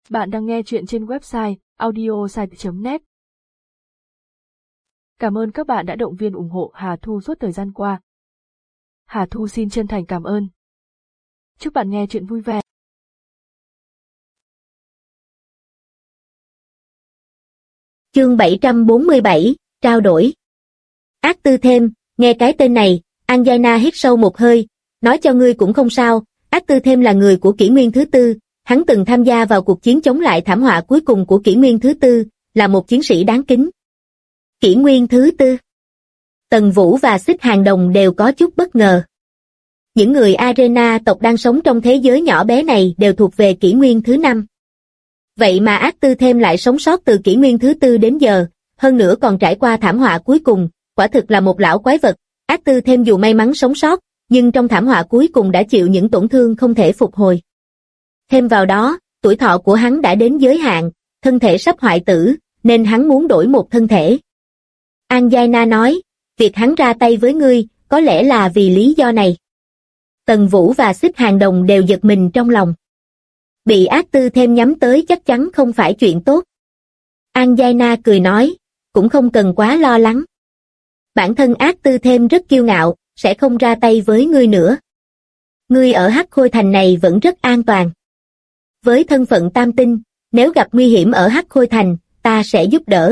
Bạn đang nghe chuyện trên website audiosite.net. Cảm ơn các bạn đã động viên ủng hộ Hà Thu suốt thời gian qua. Hà Thu xin chân thành cảm ơn. Chúc bạn nghe chuyện vui vẻ. Chương 747, trao đổi. Ác Tư Thêm, nghe cái tên này, Anjana hít sâu một hơi, nói cho ngươi cũng không sao, Ác Tư Thêm là người của kỷ nguyên thứ tư, hắn từng tham gia vào cuộc chiến chống lại thảm họa cuối cùng của kỷ nguyên thứ tư, là một chiến sĩ đáng kính. Kỷ nguyên thứ tư. Tần Vũ và Xích Hàng Đồng đều có chút bất ngờ. Những người Arena tộc đang sống trong thế giới nhỏ bé này đều thuộc về kỷ nguyên thứ năm. Vậy mà Ác Tư Thêm lại sống sót từ kỷ nguyên thứ tư đến giờ, hơn nữa còn trải qua thảm họa cuối cùng, quả thực là một lão quái vật. Ác Tư Thêm dù may mắn sống sót, nhưng trong thảm họa cuối cùng đã chịu những tổn thương không thể phục hồi. Thêm vào đó, tuổi thọ của hắn đã đến giới hạn, thân thể sắp hoại tử, nên hắn muốn đổi một thân thể. Anjana nói, việc hắn ra tay với ngươi, có lẽ là vì lý do này. Tần Vũ và Xích Hàng Đồng đều giật mình trong lòng. Bị Ác Tư Thêm nhắm tới chắc chắn không phải chuyện tốt. Anjana cười nói, cũng không cần quá lo lắng. Bản thân Ác Tư Thêm rất kiêu ngạo, sẽ không ra tay với ngươi nữa. Ngươi ở Hắc Khôi Thành này vẫn rất an toàn. Với thân phận tam tinh, nếu gặp nguy hiểm ở Hắc Khôi Thành, ta sẽ giúp đỡ.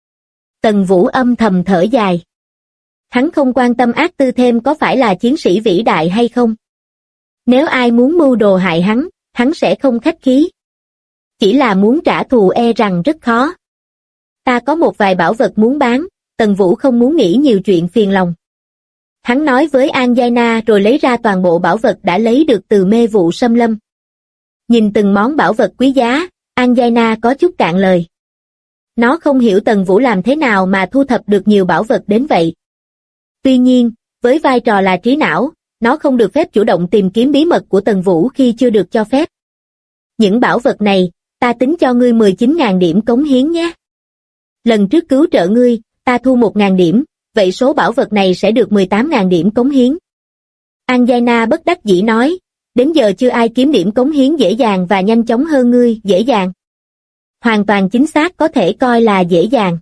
Tần Vũ âm thầm thở dài. Hắn không quan tâm Ác Tư Thêm có phải là chiến sĩ vĩ đại hay không. Nếu ai muốn mưu đồ hại hắn sẽ không khách khí. Chỉ là muốn trả thù e rằng rất khó. Ta có một vài bảo vật muốn bán, Tần Vũ không muốn nghĩ nhiều chuyện phiền lòng. Hắn nói với Anjana rồi lấy ra toàn bộ bảo vật đã lấy được từ mê vụ xâm lâm. Nhìn từng món bảo vật quý giá, Anjana có chút cạn lời. Nó không hiểu Tần Vũ làm thế nào mà thu thập được nhiều bảo vật đến vậy. Tuy nhiên, với vai trò là trí não, nó không được phép chủ động tìm kiếm bí mật của Tần Vũ khi chưa được cho phép. Những bảo vật này, ta tính cho ngươi 19.000 điểm cống hiến nhé. Lần trước cứu trợ ngươi, ta thu 1.000 điểm, vậy số bảo vật này sẽ được 18.000 điểm cống hiến. Anjana bất đắc dĩ nói, đến giờ chưa ai kiếm điểm cống hiến dễ dàng và nhanh chóng hơn ngươi, dễ dàng. Hoàn toàn chính xác có thể coi là dễ dàng.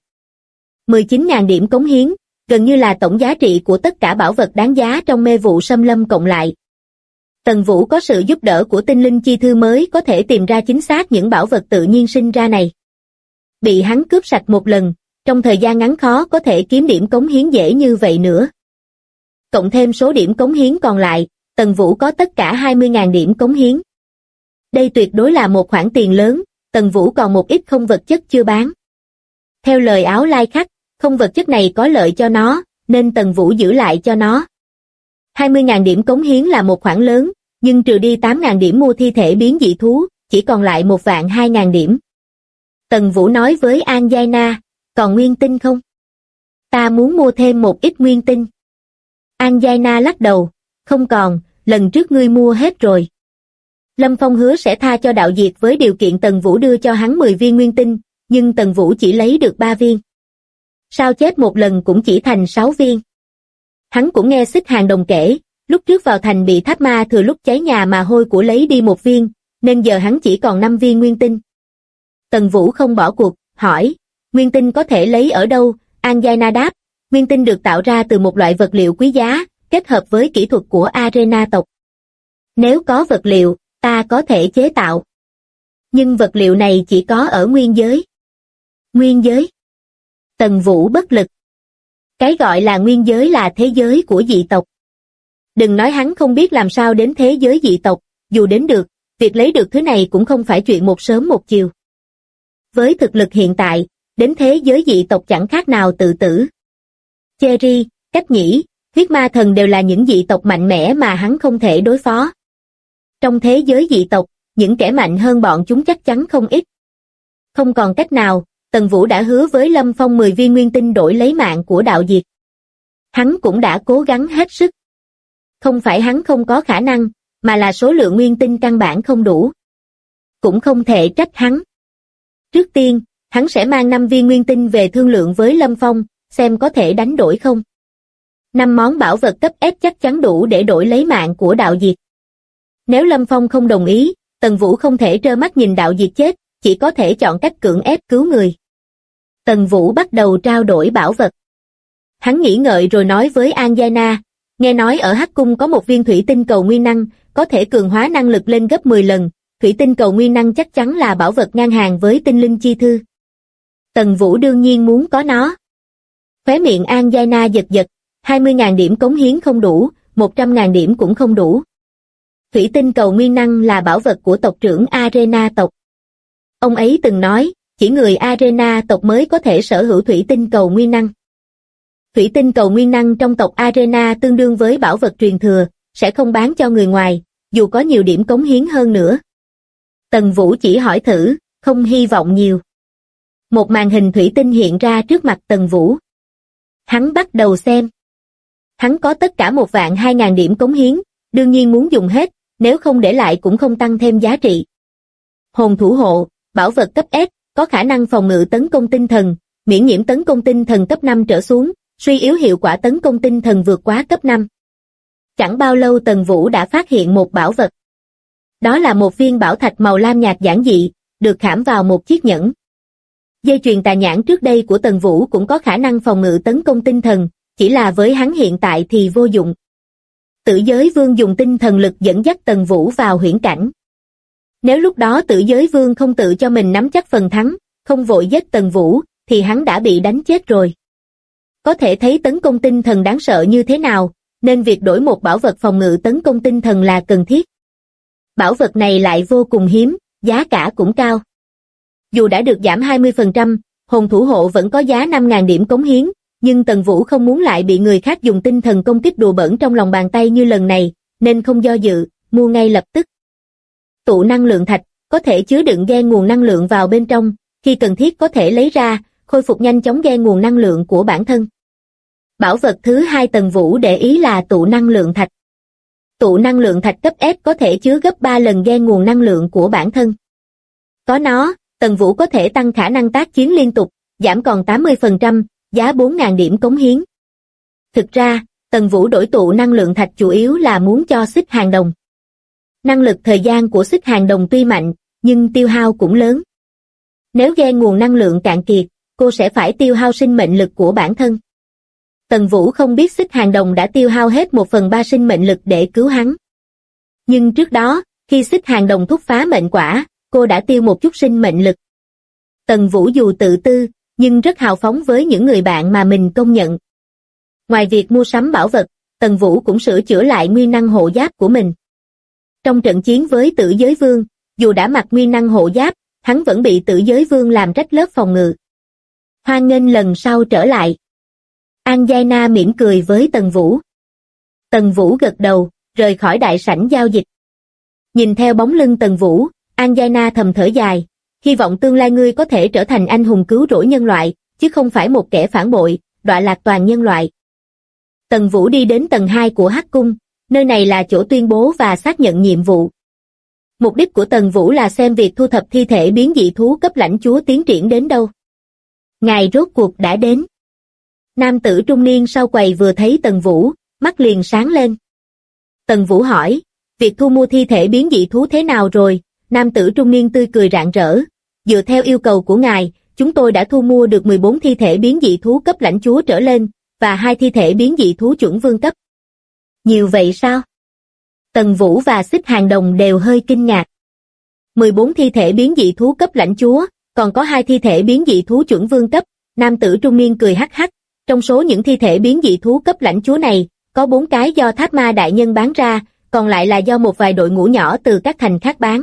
19.000 điểm cống hiến, gần như là tổng giá trị của tất cả bảo vật đáng giá trong mê vụ xâm lâm cộng lại. Tần Vũ có sự giúp đỡ của tinh linh chi thư mới có thể tìm ra chính xác những bảo vật tự nhiên sinh ra này. Bị hắn cướp sạch một lần, trong thời gian ngắn khó có thể kiếm điểm cống hiến dễ như vậy nữa. Cộng thêm số điểm cống hiến còn lại, Tần Vũ có tất cả 20.000 điểm cống hiến. Đây tuyệt đối là một khoản tiền lớn, Tần Vũ còn một ít không vật chất chưa bán. Theo lời Áo Lai Khắc, không vật chất này có lợi cho nó, nên Tần Vũ giữ lại cho nó. 20.000 điểm cống hiến là một khoản lớn, nhưng trừ đi 8.000 điểm mua thi thể biến dị thú, chỉ còn lại 1.200.000 điểm. Tần Vũ nói với Anjana, còn nguyên tinh không? Ta muốn mua thêm một ít nguyên tinh. Anjana lắc đầu, không còn, lần trước ngươi mua hết rồi. Lâm Phong hứa sẽ tha cho Đạo Diệt với điều kiện Tần Vũ đưa cho hắn 10 viên nguyên tinh, nhưng Tần Vũ chỉ lấy được 3 viên. Sao chép một lần cũng chỉ thành 6 viên. Hắn cũng nghe Xích Hàng Đồng kể, lúc trước vào thành bị tháp ma thừa lúc cháy nhà mà hôi của lấy đi 1 viên, nên giờ hắn chỉ còn 5 viên nguyên tinh. Tần Vũ không bỏ cuộc, hỏi, nguyên tinh có thể lấy ở đâu? Anjana đáp, nguyên tinh được tạo ra từ một loại vật liệu quý giá, kết hợp với kỹ thuật của Arena tộc. Nếu có vật liệu, ta có thể chế tạo. Nhưng vật liệu này chỉ có ở nguyên giới. Nguyên giới? Tần Vũ bất lực. Cái gọi là nguyên giới là thế giới của dị tộc. Đừng nói hắn không biết làm sao đến thế giới dị tộc, dù đến được, việc lấy được thứ này cũng không phải chuyện một sớm một chiều. Với thực lực hiện tại, đến thế giới dị tộc chẳng khác nào tự tử. Cherry, Cách Nhĩ, Huyết Ma Thần đều là những dị tộc mạnh mẽ mà hắn không thể đối phó. Trong thế giới dị tộc, những kẻ mạnh hơn bọn chúng chắc chắn không ít. Không còn cách nào, Tần Vũ đã hứa với Lâm Phong 10 viên nguyên tinh đổi lấy mạng của Đạo Diệt. Hắn cũng đã cố gắng hết sức. Không phải hắn không có khả năng, mà là số lượng nguyên tinh căn bản không đủ. Cũng không thể trách hắn. Trước tiên, hắn sẽ mang 5 viên nguyên tinh về thương lượng với Lâm Phong, xem có thể đánh đổi không. 5 món bảo vật cấp S chắc chắn đủ để đổi lấy mạng của Đạo Diệt. Nếu Lâm Phong không đồng ý, Tần Vũ không thể trơ mắt nhìn Đạo Diệt chết, chỉ có thể chọn cách cưỡng ép cứu người. Tần Vũ bắt đầu trao đổi bảo vật. Hắn nghĩ ngợi rồi nói với Anjana, nghe nói ở Hắc Cung có một viên thủy tinh cầu nguyên năng, có thể cường hóa năng lực lên gấp 10 lần, thủy tinh cầu nguyên năng chắc chắn là bảo vật ngang hàng với tinh linh chi thư. Tần Vũ đương nhiên muốn có nó. Khóe miệng Anjana giật giật, 20.000 điểm cống hiến không đủ, 100.000 điểm cũng không đủ. Thủy tinh cầu nguyên năng là bảo vật của tộc trưởng Arena tộc. Ông ấy từng nói, chỉ người Arena tộc mới có thể sở hữu thủy tinh cầu nguyên năng. Thủy tinh cầu nguyên năng trong tộc Arena tương đương với bảo vật truyền thừa, sẽ không bán cho người ngoài, dù có nhiều điểm cống hiến hơn nữa. Tần Vũ chỉ hỏi thử, không hy vọng nhiều. Một màn hình thủy tinh hiện ra trước mặt Tần Vũ. Hắn bắt đầu xem. Hắn có tất cả 1.200.000 điểm cống hiến, đương nhiên muốn dùng hết, nếu không để lại cũng không tăng thêm giá trị. Hồn thủ hộ, bảo vật cấp S, có khả năng phòng ngự tấn công tinh thần, miễn nhiễm tấn công tinh thần cấp 5 trở xuống, suy yếu hiệu quả tấn công tinh thần vượt quá cấp 5. Chẳng bao lâu Tần Vũ đã phát hiện một bảo vật. Đó là một viên bảo thạch màu lam nhạt giản dị, được khảm vào một chiếc nhẫn. Dây chuyền tà nhãn trước đây của Tần Vũ cũng có khả năng phòng ngự tấn công tinh thần, chỉ là với hắn hiện tại thì vô dụng. Tử giới vương dùng tinh thần lực dẫn dắt Tần Vũ vào huyễn cảnh. Nếu lúc đó Tử giới vương không tự cho mình nắm chắc phần thắng, không vội giết Tần Vũ, thì hắn đã bị đánh chết rồi. Có thể thấy tấn công tinh thần đáng sợ như thế nào, nên việc đổi một bảo vật phòng ngự tấn công tinh thần là cần thiết. Bảo vật này lại vô cùng hiếm, giá cả cũng cao. Dù đã được giảm 20%, hồn thủ hộ vẫn có giá 5.000 điểm cống hiến, nhưng Tần Vũ không muốn lại bị người khác dùng tinh thần công kích đùa bỡn trong lòng bàn tay như lần này, nên không do dự, mua ngay lập tức. Tụ năng lượng thạch, có thể chứa đựng gen nguồn năng lượng vào bên trong, khi cần thiết có thể lấy ra, khôi phục nhanh chóng gen nguồn năng lượng của bản thân. Bảo vật thứ hai Tần Vũ để ý là tụ năng lượng thạch. Tụ năng lượng thạch cấp S có thể chứa gấp 3 lần gen nguồn năng lượng của bản thân. Có nó, Tần Vũ có thể tăng khả năng tác chiến liên tục, giảm còn 80%, giá 4.000 điểm cống hiến. Thực ra, Tần Vũ đổi tụ năng lượng thạch chủ yếu là muốn cho xích hàng đồng. Năng lực thời gian của xích hàng đồng tuy mạnh, nhưng tiêu hao cũng lớn. Nếu gen nguồn năng lượng cạn kiệt, cô sẽ phải tiêu hao sinh mệnh lực của bản thân. Tần Vũ không biết xích hàng đồng đã tiêu hao hết 1/3 sinh mệnh lực để cứu hắn. Nhưng trước đó, khi xích hàng đồng thúc phá mệnh quả, cô đã tiêu một chút sinh mệnh lực. Tần Vũ dù tự tư, nhưng rất hào phóng với những người bạn mà mình công nhận. Ngoài việc mua sắm bảo vật, Tần Vũ cũng sửa chữa lại nguyên năng hộ giáp của mình. Trong trận chiến với Tử Giới Vương, dù đã mặc nguyên năng hộ giáp, hắn vẫn bị Tử Giới Vương làm rách lớp phòng ngự. Hoan nghênh lần sau trở lại. Anjana mỉm cười với Tần Vũ. Tần Vũ gật đầu, rời khỏi đại sảnh giao dịch. Nhìn theo bóng lưng Tần Vũ, Anjana thầm thở dài, hy vọng tương lai ngươi có thể trở thành anh hùng cứu rỗi nhân loại, chứ không phải một kẻ phản bội, đọa lạc toàn nhân loại. Tần Vũ đi đến tầng 2 của Hắc Cung, nơi này là chỗ tuyên bố và xác nhận nhiệm vụ. Mục đích của Tần Vũ là xem việc thu thập thi thể biến dị thú cấp lãnh chúa tiến triển đến đâu. Ngày rốt cuộc đã đến. Nam tử trung niên sau quầy vừa thấy Tần Vũ, mắt liền sáng lên. Tần Vũ hỏi, việc thu mua thi thể biến dị thú thế nào rồi? Nam tử trung niên tươi cười rạng rỡ. Dựa theo yêu cầu của ngài, chúng tôi đã thu mua được 14 thi thể biến dị thú cấp lãnh chúa trở lên, và 2 thi thể biến dị thú chuẩn vương cấp. Nhiều vậy sao? Tần Vũ và Xích Hàng Đồng đều hơi kinh ngạc. 14 thi thể biến dị thú cấp lãnh chúa, còn có 2 thi thể biến dị thú chuẩn vương cấp. Nam tử trung niên cười hắc hắc. Trong số những thi thể biến dị thú cấp lãnh chúa này, có 4 cái do Tháp Ma đại nhân bán ra, còn lại là do một vài đội ngũ nhỏ từ các thành khác bán.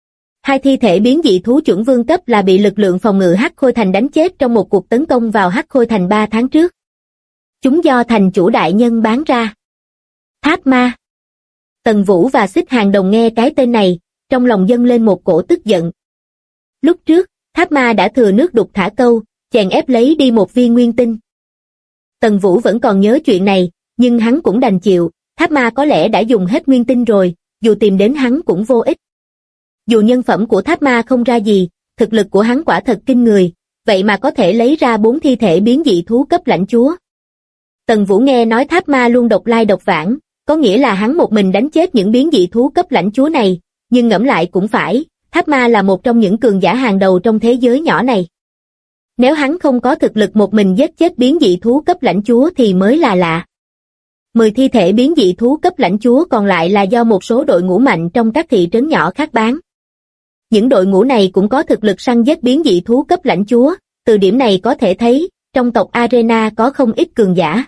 2 thi thể biến dị thú chuẩn vương cấp là bị lực lượng phòng ngự Hắc Khôi Thành đánh chết trong một cuộc tấn công vào Hắc Khôi Thành 3 tháng trước. Chúng do thành chủ đại nhân bán ra. Tháp Ma. Tần Vũ và Xích Hàng Đồng nghe cái tên này, trong lòng dâng lên một cổ tức giận. Lúc trước, Tháp Ma đã thừa nước đục thả câu, chèn ép lấy đi một viên nguyên tinh. Tần Vũ vẫn còn nhớ chuyện này, nhưng hắn cũng đành chịu, Tháp Ma có lẽ đã dùng hết nguyên tinh rồi, dù tìm đến hắn cũng vô ích. Dù nhân phẩm của Tháp Ma không ra gì, thực lực của hắn quả thật kinh người, vậy mà có thể lấy ra 4 thi thể biến dị thú cấp lãnh chúa. Tần Vũ nghe nói Tháp Ma luôn độc lai độc vãng, có nghĩa là hắn một mình đánh chết những biến dị thú cấp lãnh chúa này, nhưng ngẫm lại cũng phải, Hắc Ma là một trong những cường giả hàng đầu trong thế giới nhỏ này. Nếu hắn không có thực lực một mình giết chết biến dị thú cấp lãnh chúa thì mới là lạ. 10 thi thể biến dị thú cấp lãnh chúa còn lại là do một số đội ngũ mạnh trong các thị trấn nhỏ khác bán. Những đội ngũ này cũng có thực lực săn giết biến dị thú cấp lãnh chúa, từ điểm này có thể thấy, trong tộc Arena có không ít cường giả.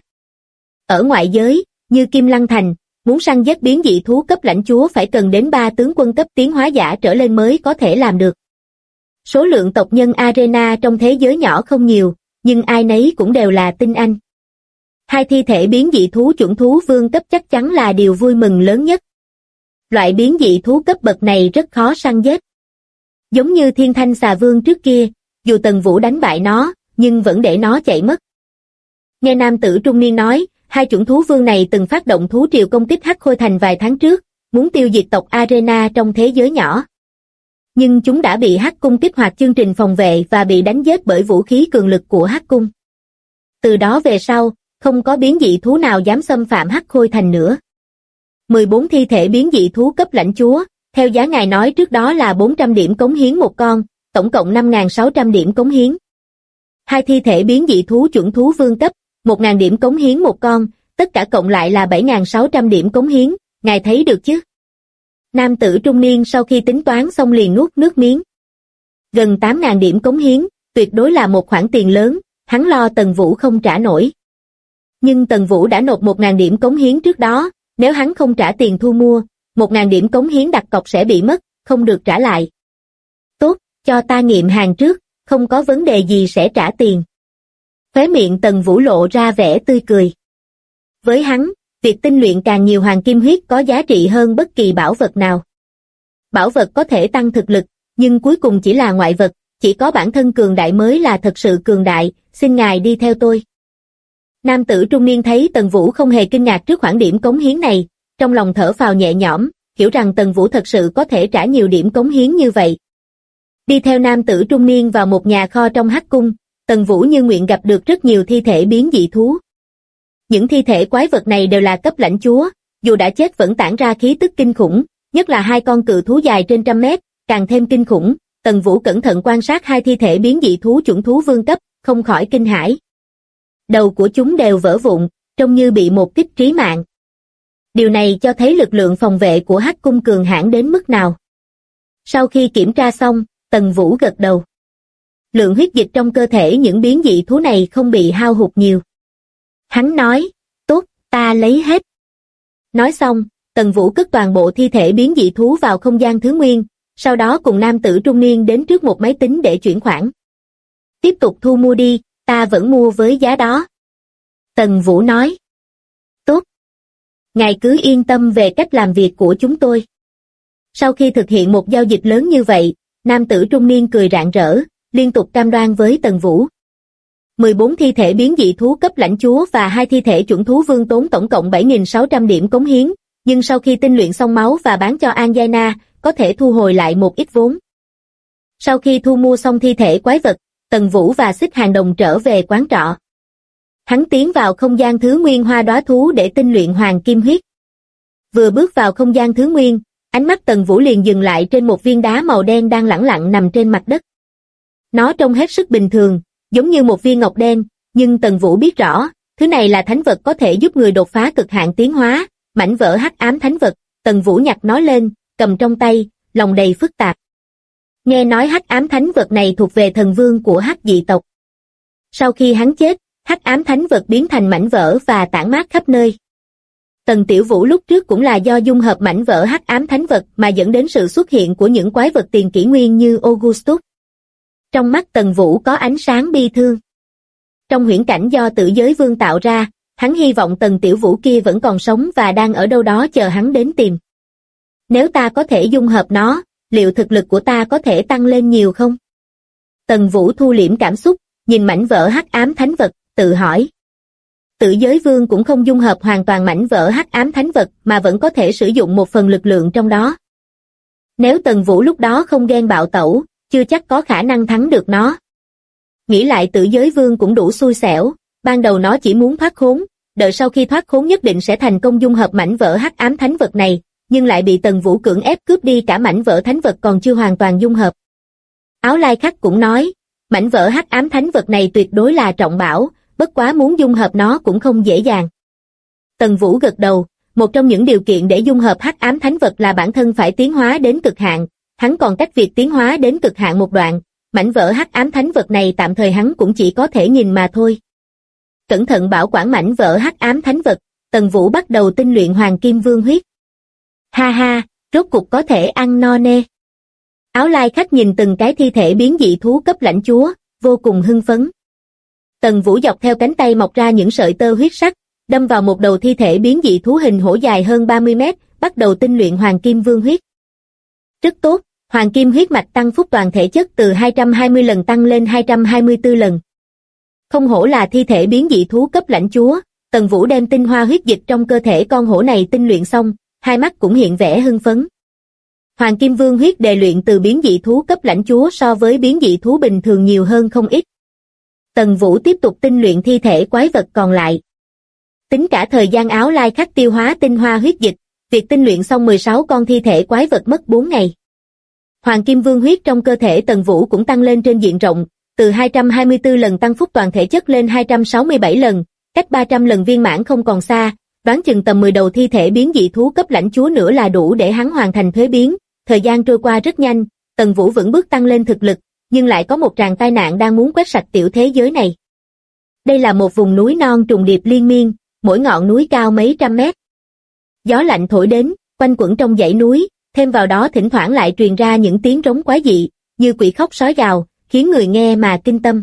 Ở ngoại giới, như Kim Lăng Thành, muốn săn giết biến dị thú cấp lãnh chúa phải cần đến 3 tướng quân cấp tiến hóa giả trở lên mới có thể làm được. Số lượng tộc nhân Arena trong thế giới nhỏ không nhiều, nhưng ai nấy cũng đều là tinh anh. 2 thi thể biến dị thú chuẩn thú vương cấp chắc chắn là điều vui mừng lớn nhất. Loại biến dị thú cấp bậc này rất khó săn giết. Giống như Thiên Thanh Xà Vương trước kia, dù Tần Vũ đánh bại nó, nhưng vẫn để nó chạy mất. Nghe nam tử trung niên nói, 2 chuẩn thú vương này từng phát động thú triều công kích Hắc Khôi Thành vài tháng trước, muốn tiêu diệt tộc Arena trong thế giới nhỏ. Nhưng chúng đã bị Hắc Cung kích hoạt chương trình phòng vệ và bị đánh giết bởi vũ khí cường lực của Hắc Cung. Từ đó về sau, không có biến dị thú nào dám xâm phạm Hắc Khôi Thành nữa. 14 thi thể biến dị thú cấp lãnh chúa, theo giá ngài nói trước đó là 400 điểm cống hiến một con, tổng cộng 5.600 điểm cống hiến. 2 thi thể biến dị thú chuẩn thú vương cấp, 1.000 điểm cống hiến một con, tất cả cộng lại là 7.600 điểm cống hiến, ngài thấy được chứ? Nam tử trung niên sau khi tính toán xong liền nuốt nước miếng. Gần 8.000 điểm cống hiến, tuyệt đối là một khoản tiền lớn, hắn lo Tần Vũ không trả nổi. Nhưng Tần Vũ đã nộp 1.000 điểm cống hiến trước đó, nếu hắn không trả tiền thu mua, 1.000 điểm cống hiến đặt cọc sẽ bị mất, không được trả lại. Tốt, cho ta nghiệm hàng trước, không có vấn đề gì sẽ trả tiền. Khóe miệng Tần Vũ lộ ra vẻ tươi cười. Với hắn, việc tinh luyện càng nhiều hoàng kim huyết có giá trị hơn bất kỳ bảo vật nào. Bảo vật có thể tăng thực lực, nhưng cuối cùng chỉ là ngoại vật, chỉ có bản thân cường đại mới là thật sự cường đại, xin ngài đi theo tôi. Nam tử trung niên thấy Tần Vũ không hề kinh ngạc trước khoản điểm cống hiến này, trong lòng thở phào nhẹ nhõm, hiểu rằng Tần Vũ thật sự có thể trả nhiều điểm cống hiến như vậy. Đi theo nam tử trung niên vào một nhà kho trong Hắc Cung, Tần Vũ như nguyện gặp được rất nhiều thi thể biến dị thú. Những thi thể quái vật này đều là cấp lãnh chúa, dù đã chết vẫn tản ra khí tức kinh khủng, nhất là 2 con cự thú dài trên trăm mét, càng thêm kinh khủng. Tần Vũ cẩn thận quan sát 2 thi thể biến dị thú chuẩn thú vương cấp, không khỏi kinh hãi. Đầu của chúng đều vỡ vụn, trông như bị một kích trí mạng. Điều này cho thấy lực lượng phòng vệ của Hắc Cung cường hãn đến mức nào. Sau khi kiểm tra xong, Tần Vũ gật đầu. Lượng huyết dịch trong cơ thể những biến dị thú này không bị hao hụt nhiều. Hắn nói, tốt, ta lấy hết. Nói xong, Tần Vũ cất toàn bộ thi thể biến dị thú vào không gian thứ nguyên, sau đó cùng nam tử trung niên đến trước một máy tính để chuyển khoản. Tiếp tục thu mua đi, ta vẫn mua với giá đó. Tần Vũ nói. Tốt. Ngài cứ yên tâm về cách làm việc của chúng tôi. Sau khi thực hiện một giao dịch lớn như vậy, nam tử trung niên cười rạng rỡ, liên tục cam đoan với Tần Vũ. 14 thi thể biến dị thú cấp lãnh chúa và 2 thi thể chuẩn thú vương tốn tổng cộng 7.600 điểm cống hiến, nhưng sau khi tinh luyện xong máu và bán cho Anjana, có thể thu hồi lại một ít vốn. Sau khi thu mua xong thi thể quái vật, Tần Vũ và Xích Hàng Đồng trở về quán trọ. Hắn tiến vào không gian thứ nguyên hoa đóa thú để tinh luyện hoàng kim huyết. Vừa bước vào không gian thứ nguyên, ánh mắt Tần Vũ liền dừng lại trên một viên đá màu đen đang lẳng lặng nằm trên mặt đất. Nó trông hết sức bình thường, giống như một viên ngọc đen, nhưng Tần Vũ biết rõ, thứ này là thánh vật có thể giúp người đột phá cực hạn tiến hóa, mảnh vỡ hắc ám thánh vật. Tần Vũ nhặt nó lên, cầm trong tay, lòng đầy phức tạp. Nghe nói hắc ám thánh vật này thuộc về thần vương của hắc dị tộc. Sau khi hắn chết, hắc ám thánh vật biến thành mảnh vỡ và tản mát khắp nơi. Tần Tiểu Vũ lúc trước cũng là do dung hợp mảnh vỡ hắc ám thánh vật mà dẫn đến sự xuất hiện của những quái vật tiền kỷ nguyên như Augustus. Trong mắt Tần Vũ có ánh sáng bi thương. Trong huyễn cảnh do Tử Giới Vương tạo ra, hắn hy vọng Tần Tiểu Vũ kia vẫn còn sống và đang ở đâu đó chờ hắn đến tìm. Nếu ta có thể dung hợp nó, liệu thực lực của ta có thể tăng lên nhiều không? Tần Vũ thu liễm cảm xúc, nhìn mảnh vỡ hắc ám thánh vật, tự hỏi. Tử Giới Vương cũng không dung hợp hoàn toàn mảnh vỡ hắc ám thánh vật mà vẫn có thể sử dụng một phần lực lượng trong đó. Nếu Tần Vũ lúc đó không ghen bạo tẩu, chưa chắc có khả năng thắng được nó. Nghĩ lại Tử Giới Vương cũng đủ xui xẻo, ban đầu nó chỉ muốn thoát khốn, đợi sau khi thoát khốn nhất định sẽ thành công dung hợp mảnh vỡ hắc ám thánh vật này, nhưng lại bị Tần Vũ cưỡng ép cướp đi cả mảnh vỡ thánh vật còn chưa hoàn toàn dung hợp. Áo Lai Khắc cũng nói, mảnh vỡ hắc ám thánh vật này tuyệt đối là trọng bảo, bất quá muốn dung hợp nó cũng không dễ dàng. Tần Vũ gật đầu, một trong những điều kiện để dung hợp hắc ám thánh vật là bản thân phải tiến hóa đến cực hạn, hắn còn cách việc tiến hóa đến cực hạn một đoạn, mảnh vỡ hắc ám thánh vật này tạm thời hắn cũng chỉ có thể nhìn mà thôi. Cẩn thận bảo quản mảnh vỡ hắc ám thánh vật, Tần Vũ bắt đầu tinh luyện Hoàng Kim Vương huyết. Ha ha, rốt cục có thể ăn no nê. Áo Lai Khách nhìn từng cái thi thể biến dị thú cấp lãnh chúa, vô cùng hưng phấn. Tần Vũ dọc theo cánh tay mọc ra những sợi tơ huyết sắc, đâm vào một đầu thi thể biến dị thú hình hổ dài hơn 30 mét, bắt đầu tinh luyện Hoàng Kim Vương huyết. Rất tốt, Hoàng Kim huyết mạch tăng phúc toàn thể chất từ 220 lần tăng lên 224 lần. Không hổ là thi thể biến dị thú cấp lãnh chúa, Tần Vũ đem tinh hoa huyết dịch trong cơ thể con hổ này tinh luyện xong, hai mắt cũng hiện vẻ hưng phấn. Hoàng Kim Vương huyết đề luyện từ biến dị thú cấp lãnh chúa so với biến dị thú bình thường nhiều hơn không ít. Tần Vũ tiếp tục tinh luyện thi thể quái vật còn lại. Tính cả thời gian Áo Lai Khắc tiêu hóa tinh hoa huyết dịch, việc tinh luyện xong 16 con thi thể quái vật mất 4 ngày. Hoàng Kim Vương huyết trong cơ thể Tần Vũ cũng tăng lên trên diện rộng, từ 224 lần tăng phúc toàn thể chất lên 267 lần, cách 300 lần viên mãn không còn xa, đoán chừng tầm 10 đầu thi thể biến dị thú cấp lãnh chúa nữa là đủ để hắn hoàn thành thuế biến. Thời gian trôi qua rất nhanh, Tần Vũ vững bước tăng lên thực lực, nhưng lại có một tràng tai nạn đang muốn quét sạch tiểu thế giới này. Đây là một vùng núi non trùng điệp liên miên, mỗi ngọn núi cao mấy trăm mét. Gió lạnh thổi đến, quanh quẩn trong dãy núi, thêm vào đó thỉnh thoảng lại truyền ra những tiếng rống quái dị, như quỷ khóc sói gào, khiến người nghe mà kinh tâm.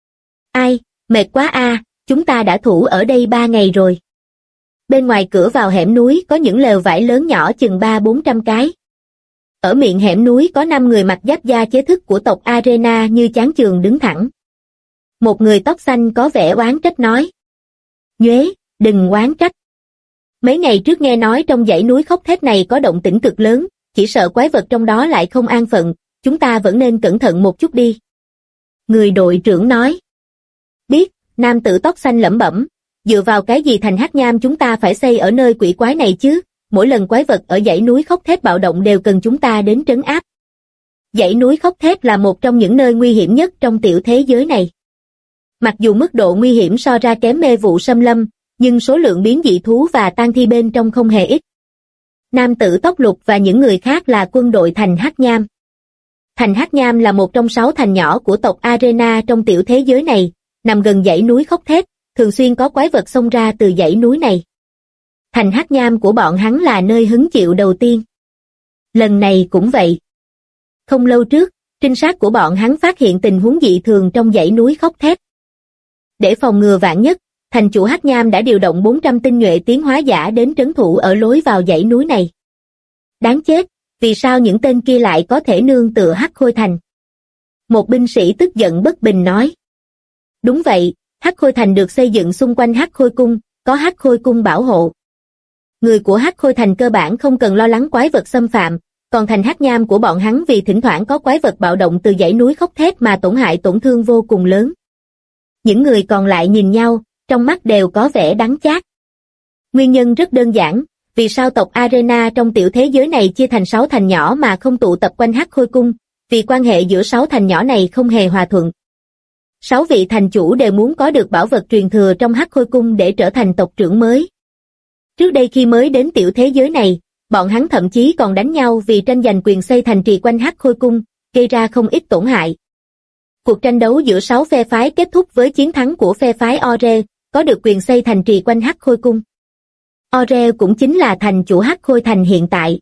Ai, mệt quá a, chúng ta đã thủ ở đây 3 ngày rồi. Bên ngoài cửa vào hẻm núi có những lều vải lớn nhỏ chừng 300-400 cái. Ở miệng hẻm núi có 5 người mặc giáp da chế thức của tộc Arena như chán chường đứng thẳng. Một người tóc xanh có vẻ oán trách nói. Nhuế, đừng oán trách. Mấy ngày trước nghe nói trong dãy núi Khốc Thép này có động tĩnh cực lớn, chỉ sợ quái vật trong đó lại không an phận, chúng ta vẫn nên cẩn thận một chút đi. Người đội trưởng nói. Biết, nam tử tóc xanh lẩm bẩm, dựa vào cái gì thành Hắc Nham chúng ta phải xây ở nơi quỷ quái này chứ, mỗi lần quái vật ở dãy núi Khốc Thép bạo động đều cần chúng ta đến trấn áp. Dãy núi Khốc Thép là một trong những nơi nguy hiểm nhất trong tiểu thế giới này. Mặc dù mức độ nguy hiểm so ra kém mê vụ xâm lâm, nhưng số lượng biến dị thú và tang thi bên trong không hề ít. Nam tử tóc lục và những người khác là quân đội thành Hắc Nham. Thành Hắc Nham là một trong 6 thành nhỏ của tộc Arena trong tiểu thế giới này, nằm gần dãy núi Khốc Thép, thường xuyên có quái vật xông ra từ dãy núi này. Thành Hắc Nham của bọn hắn là nơi hứng chịu đầu tiên. Lần này cũng vậy. Không lâu trước, trinh sát của bọn hắn phát hiện tình huống dị thường trong dãy núi Khốc Thép. Để phòng ngừa vạn nhất, thành chủ Hắc Nham đã điều động 400 tinh nhuệ tiến hóa giả đến trấn thủ ở lối vào dãy núi này. Đáng chết, vì sao những tên kia lại có thể nương tựa Hắc Khôi Thành? Một binh sĩ tức giận bất bình nói. Đúng vậy, Hắc Khôi Thành được xây dựng xung quanh Hắc Khôi Cung, có Hắc Khôi Cung bảo hộ. Người của Hắc Khôi Thành cơ bản không cần lo lắng quái vật xâm phạm, còn thành Hắc Nham của bọn hắn vì thỉnh thoảng có quái vật bạo động từ dãy núi Khốc Thép mà tổn hại tổn thương vô cùng lớn. Những người còn lại nhìn nhau, trong mắt đều có vẻ đắng chát. Nguyên nhân rất đơn giản, vì sao tộc Arena trong tiểu thế giới này chia thành 6 thành nhỏ mà không tụ tập quanh Hắc Khôi Cung, vì quan hệ giữa 6 thành nhỏ này không hề hòa thuận. 6 vị thành chủ đều muốn có được bảo vật truyền thừa trong Hắc Khôi Cung để trở thành tộc trưởng mới. Trước đây khi mới đến tiểu thế giới này, bọn hắn thậm chí còn đánh nhau vì tranh giành quyền xây thành trì quanh Hắc Khôi Cung, gây ra không ít tổn hại. Cuộc tranh đấu giữa 6 phe phái kết thúc với chiến thắng của phe phái Ore, có được quyền xây thành trì quanh Hắc Khôi Cung. Ore cũng chính là thành chủ Hắc Khôi Thành hiện tại.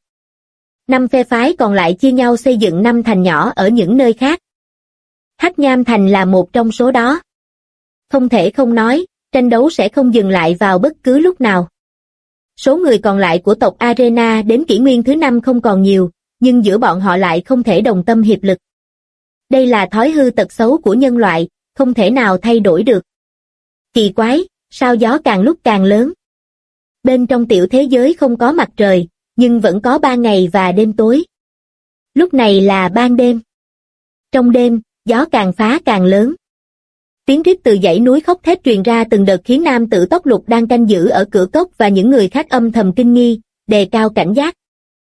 5 phe phái còn lại chia nhau xây dựng 5 thành nhỏ ở những nơi khác. Hắc Nham Thành là một trong số đó. Không thể không nói, tranh đấu sẽ không dừng lại vào bất cứ lúc nào. Số người còn lại của tộc Arena đến kỷ nguyên thứ 5 không còn nhiều, nhưng giữa bọn họ lại không thể đồng tâm hiệp lực. Đây là thói hư tật xấu của nhân loại, không thể nào thay đổi được. Kỳ quái, sao gió càng lúc càng lớn? Bên trong tiểu thế giới không có mặt trời, nhưng vẫn có ban ngày và đêm tối. Lúc này là ban đêm. Trong đêm, gió càng phá càng lớn. Tiếng rít từ dãy núi Khốc Thép truyền ra từng đợt khiến nam tử tóc lục đang canh giữ ở cửa cốc và những người khác âm thầm kinh nghi, đề cao cảnh giác.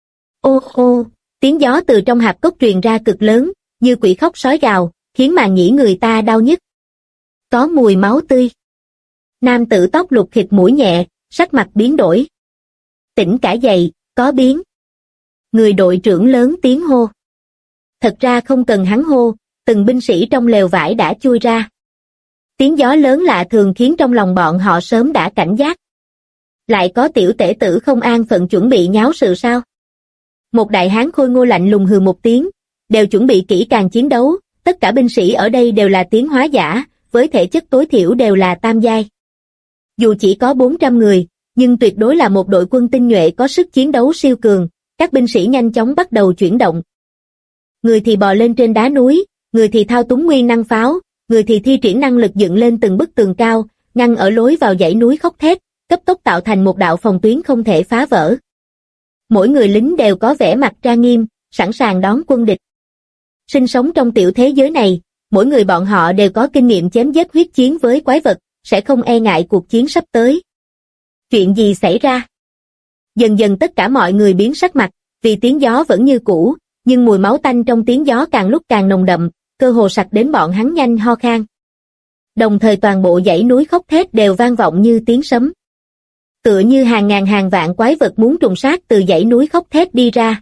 Ô ô, tiếng gió từ trong hạp cốc truyền ra cực lớn, như quỷ khóc sói gào, khiến màng nhĩ người ta đau nhức. Có mùi máu tươi. Nam tử tóc lục khịt mũi nhẹ, sắc mặt biến đổi. Tỉnh cả dậy, có biến. Người đội trưởng lớn tiếng hô. Thật ra không cần hắn hô, từng binh sĩ trong lều vải đã chui ra. Tiếng gió lớn lạ thường khiến trong lòng bọn họ sớm đã cảnh giác. Lại có tiểu tể tử không an phận chuẩn bị nháo sự sao? Một đại hán khôi ngô lạnh lùng hừ một tiếng, đều chuẩn bị kỹ càng chiến đấu, tất cả binh sĩ ở đây đều là tiến hóa giả, với thể chất tối thiểu đều là tam giai. Dù chỉ có 400 người, nhưng tuyệt đối là một đội quân tinh nhuệ có sức chiến đấu siêu cường, các binh sĩ nhanh chóng bắt đầu chuyển động. Người thì bò lên trên đá núi, người thì thao túng nguyên năng pháo, người thì thi triển năng lực dựng lên từng bức tường cao, ngăn ở lối vào dãy núi Khóc Thét, cấp tốc tạo thành một đạo phòng tuyến không thể phá vỡ. Mỗi người lính đều có vẻ mặt trang nghiêm, sẵn sàng đón quân địch. Sinh sống trong tiểu thế giới này, mỗi người bọn họ đều có kinh nghiệm chém giết huyết chiến với quái vật, sẽ không e ngại cuộc chiến sắp tới. Chuyện gì xảy ra? Dần dần tất cả mọi người biến sắc mặt, vì tiếng gió vẫn như cũ, nhưng mùi máu tanh trong tiếng gió càng lúc càng nồng đậm, cơ hồ sặc đến bọn hắn nhanh ho khan. Đồng thời toàn bộ dãy núi Khóc Thét đều vang vọng như tiếng sấm. Tựa như hàng ngàn hàng vạn quái vật muốn trùng sát từ dãy núi Khóc Thét đi ra.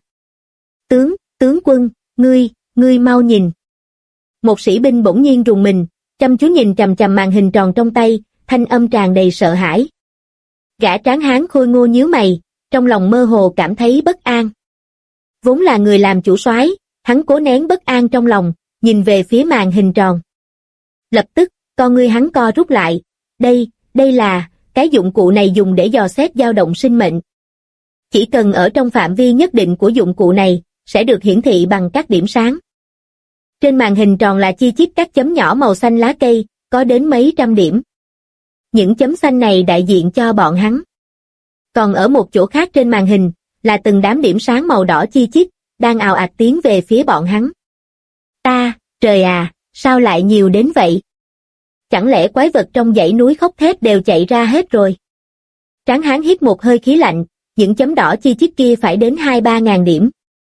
Tướng quân, ngươi mau nhìn. Một sĩ binh bỗng nhiên rùng mình, chăm chú nhìn chằm chằm màn hình tròn trong tay, thanh âm tràn đầy sợ hãi. Gã tráng hán khôi ngô nhíu mày, trong lòng mơ hồ cảm thấy bất an. Vốn là người làm chủ soái, hắn cố nén bất an trong lòng, nhìn về phía màn hình tròn. Lập tức, con ngươi hắn co rút lại, đây là, cái dụng cụ này dùng để dò xét dao động sinh mệnh. Chỉ cần ở trong phạm vi nhất định của dụng cụ này, sẽ được hiển thị bằng các điểm sáng. Trên màn hình tròn là chi chít các chấm nhỏ màu xanh lá cây, có đến mấy trăm điểm. Những chấm xanh này đại diện cho bọn hắn. Còn ở một chỗ khác trên màn hình, là từng đám điểm sáng màu đỏ chi chít, đang ào ạt tiến về phía bọn hắn. Trời à, sao lại nhiều đến vậy? Chẳng lẽ quái vật trong dãy núi Khóc Thét đều chạy ra hết rồi? Tráng hán hít một hơi khí lạnh, những chấm đỏ chi chít kia phải đến 2-3 ngàn điểm.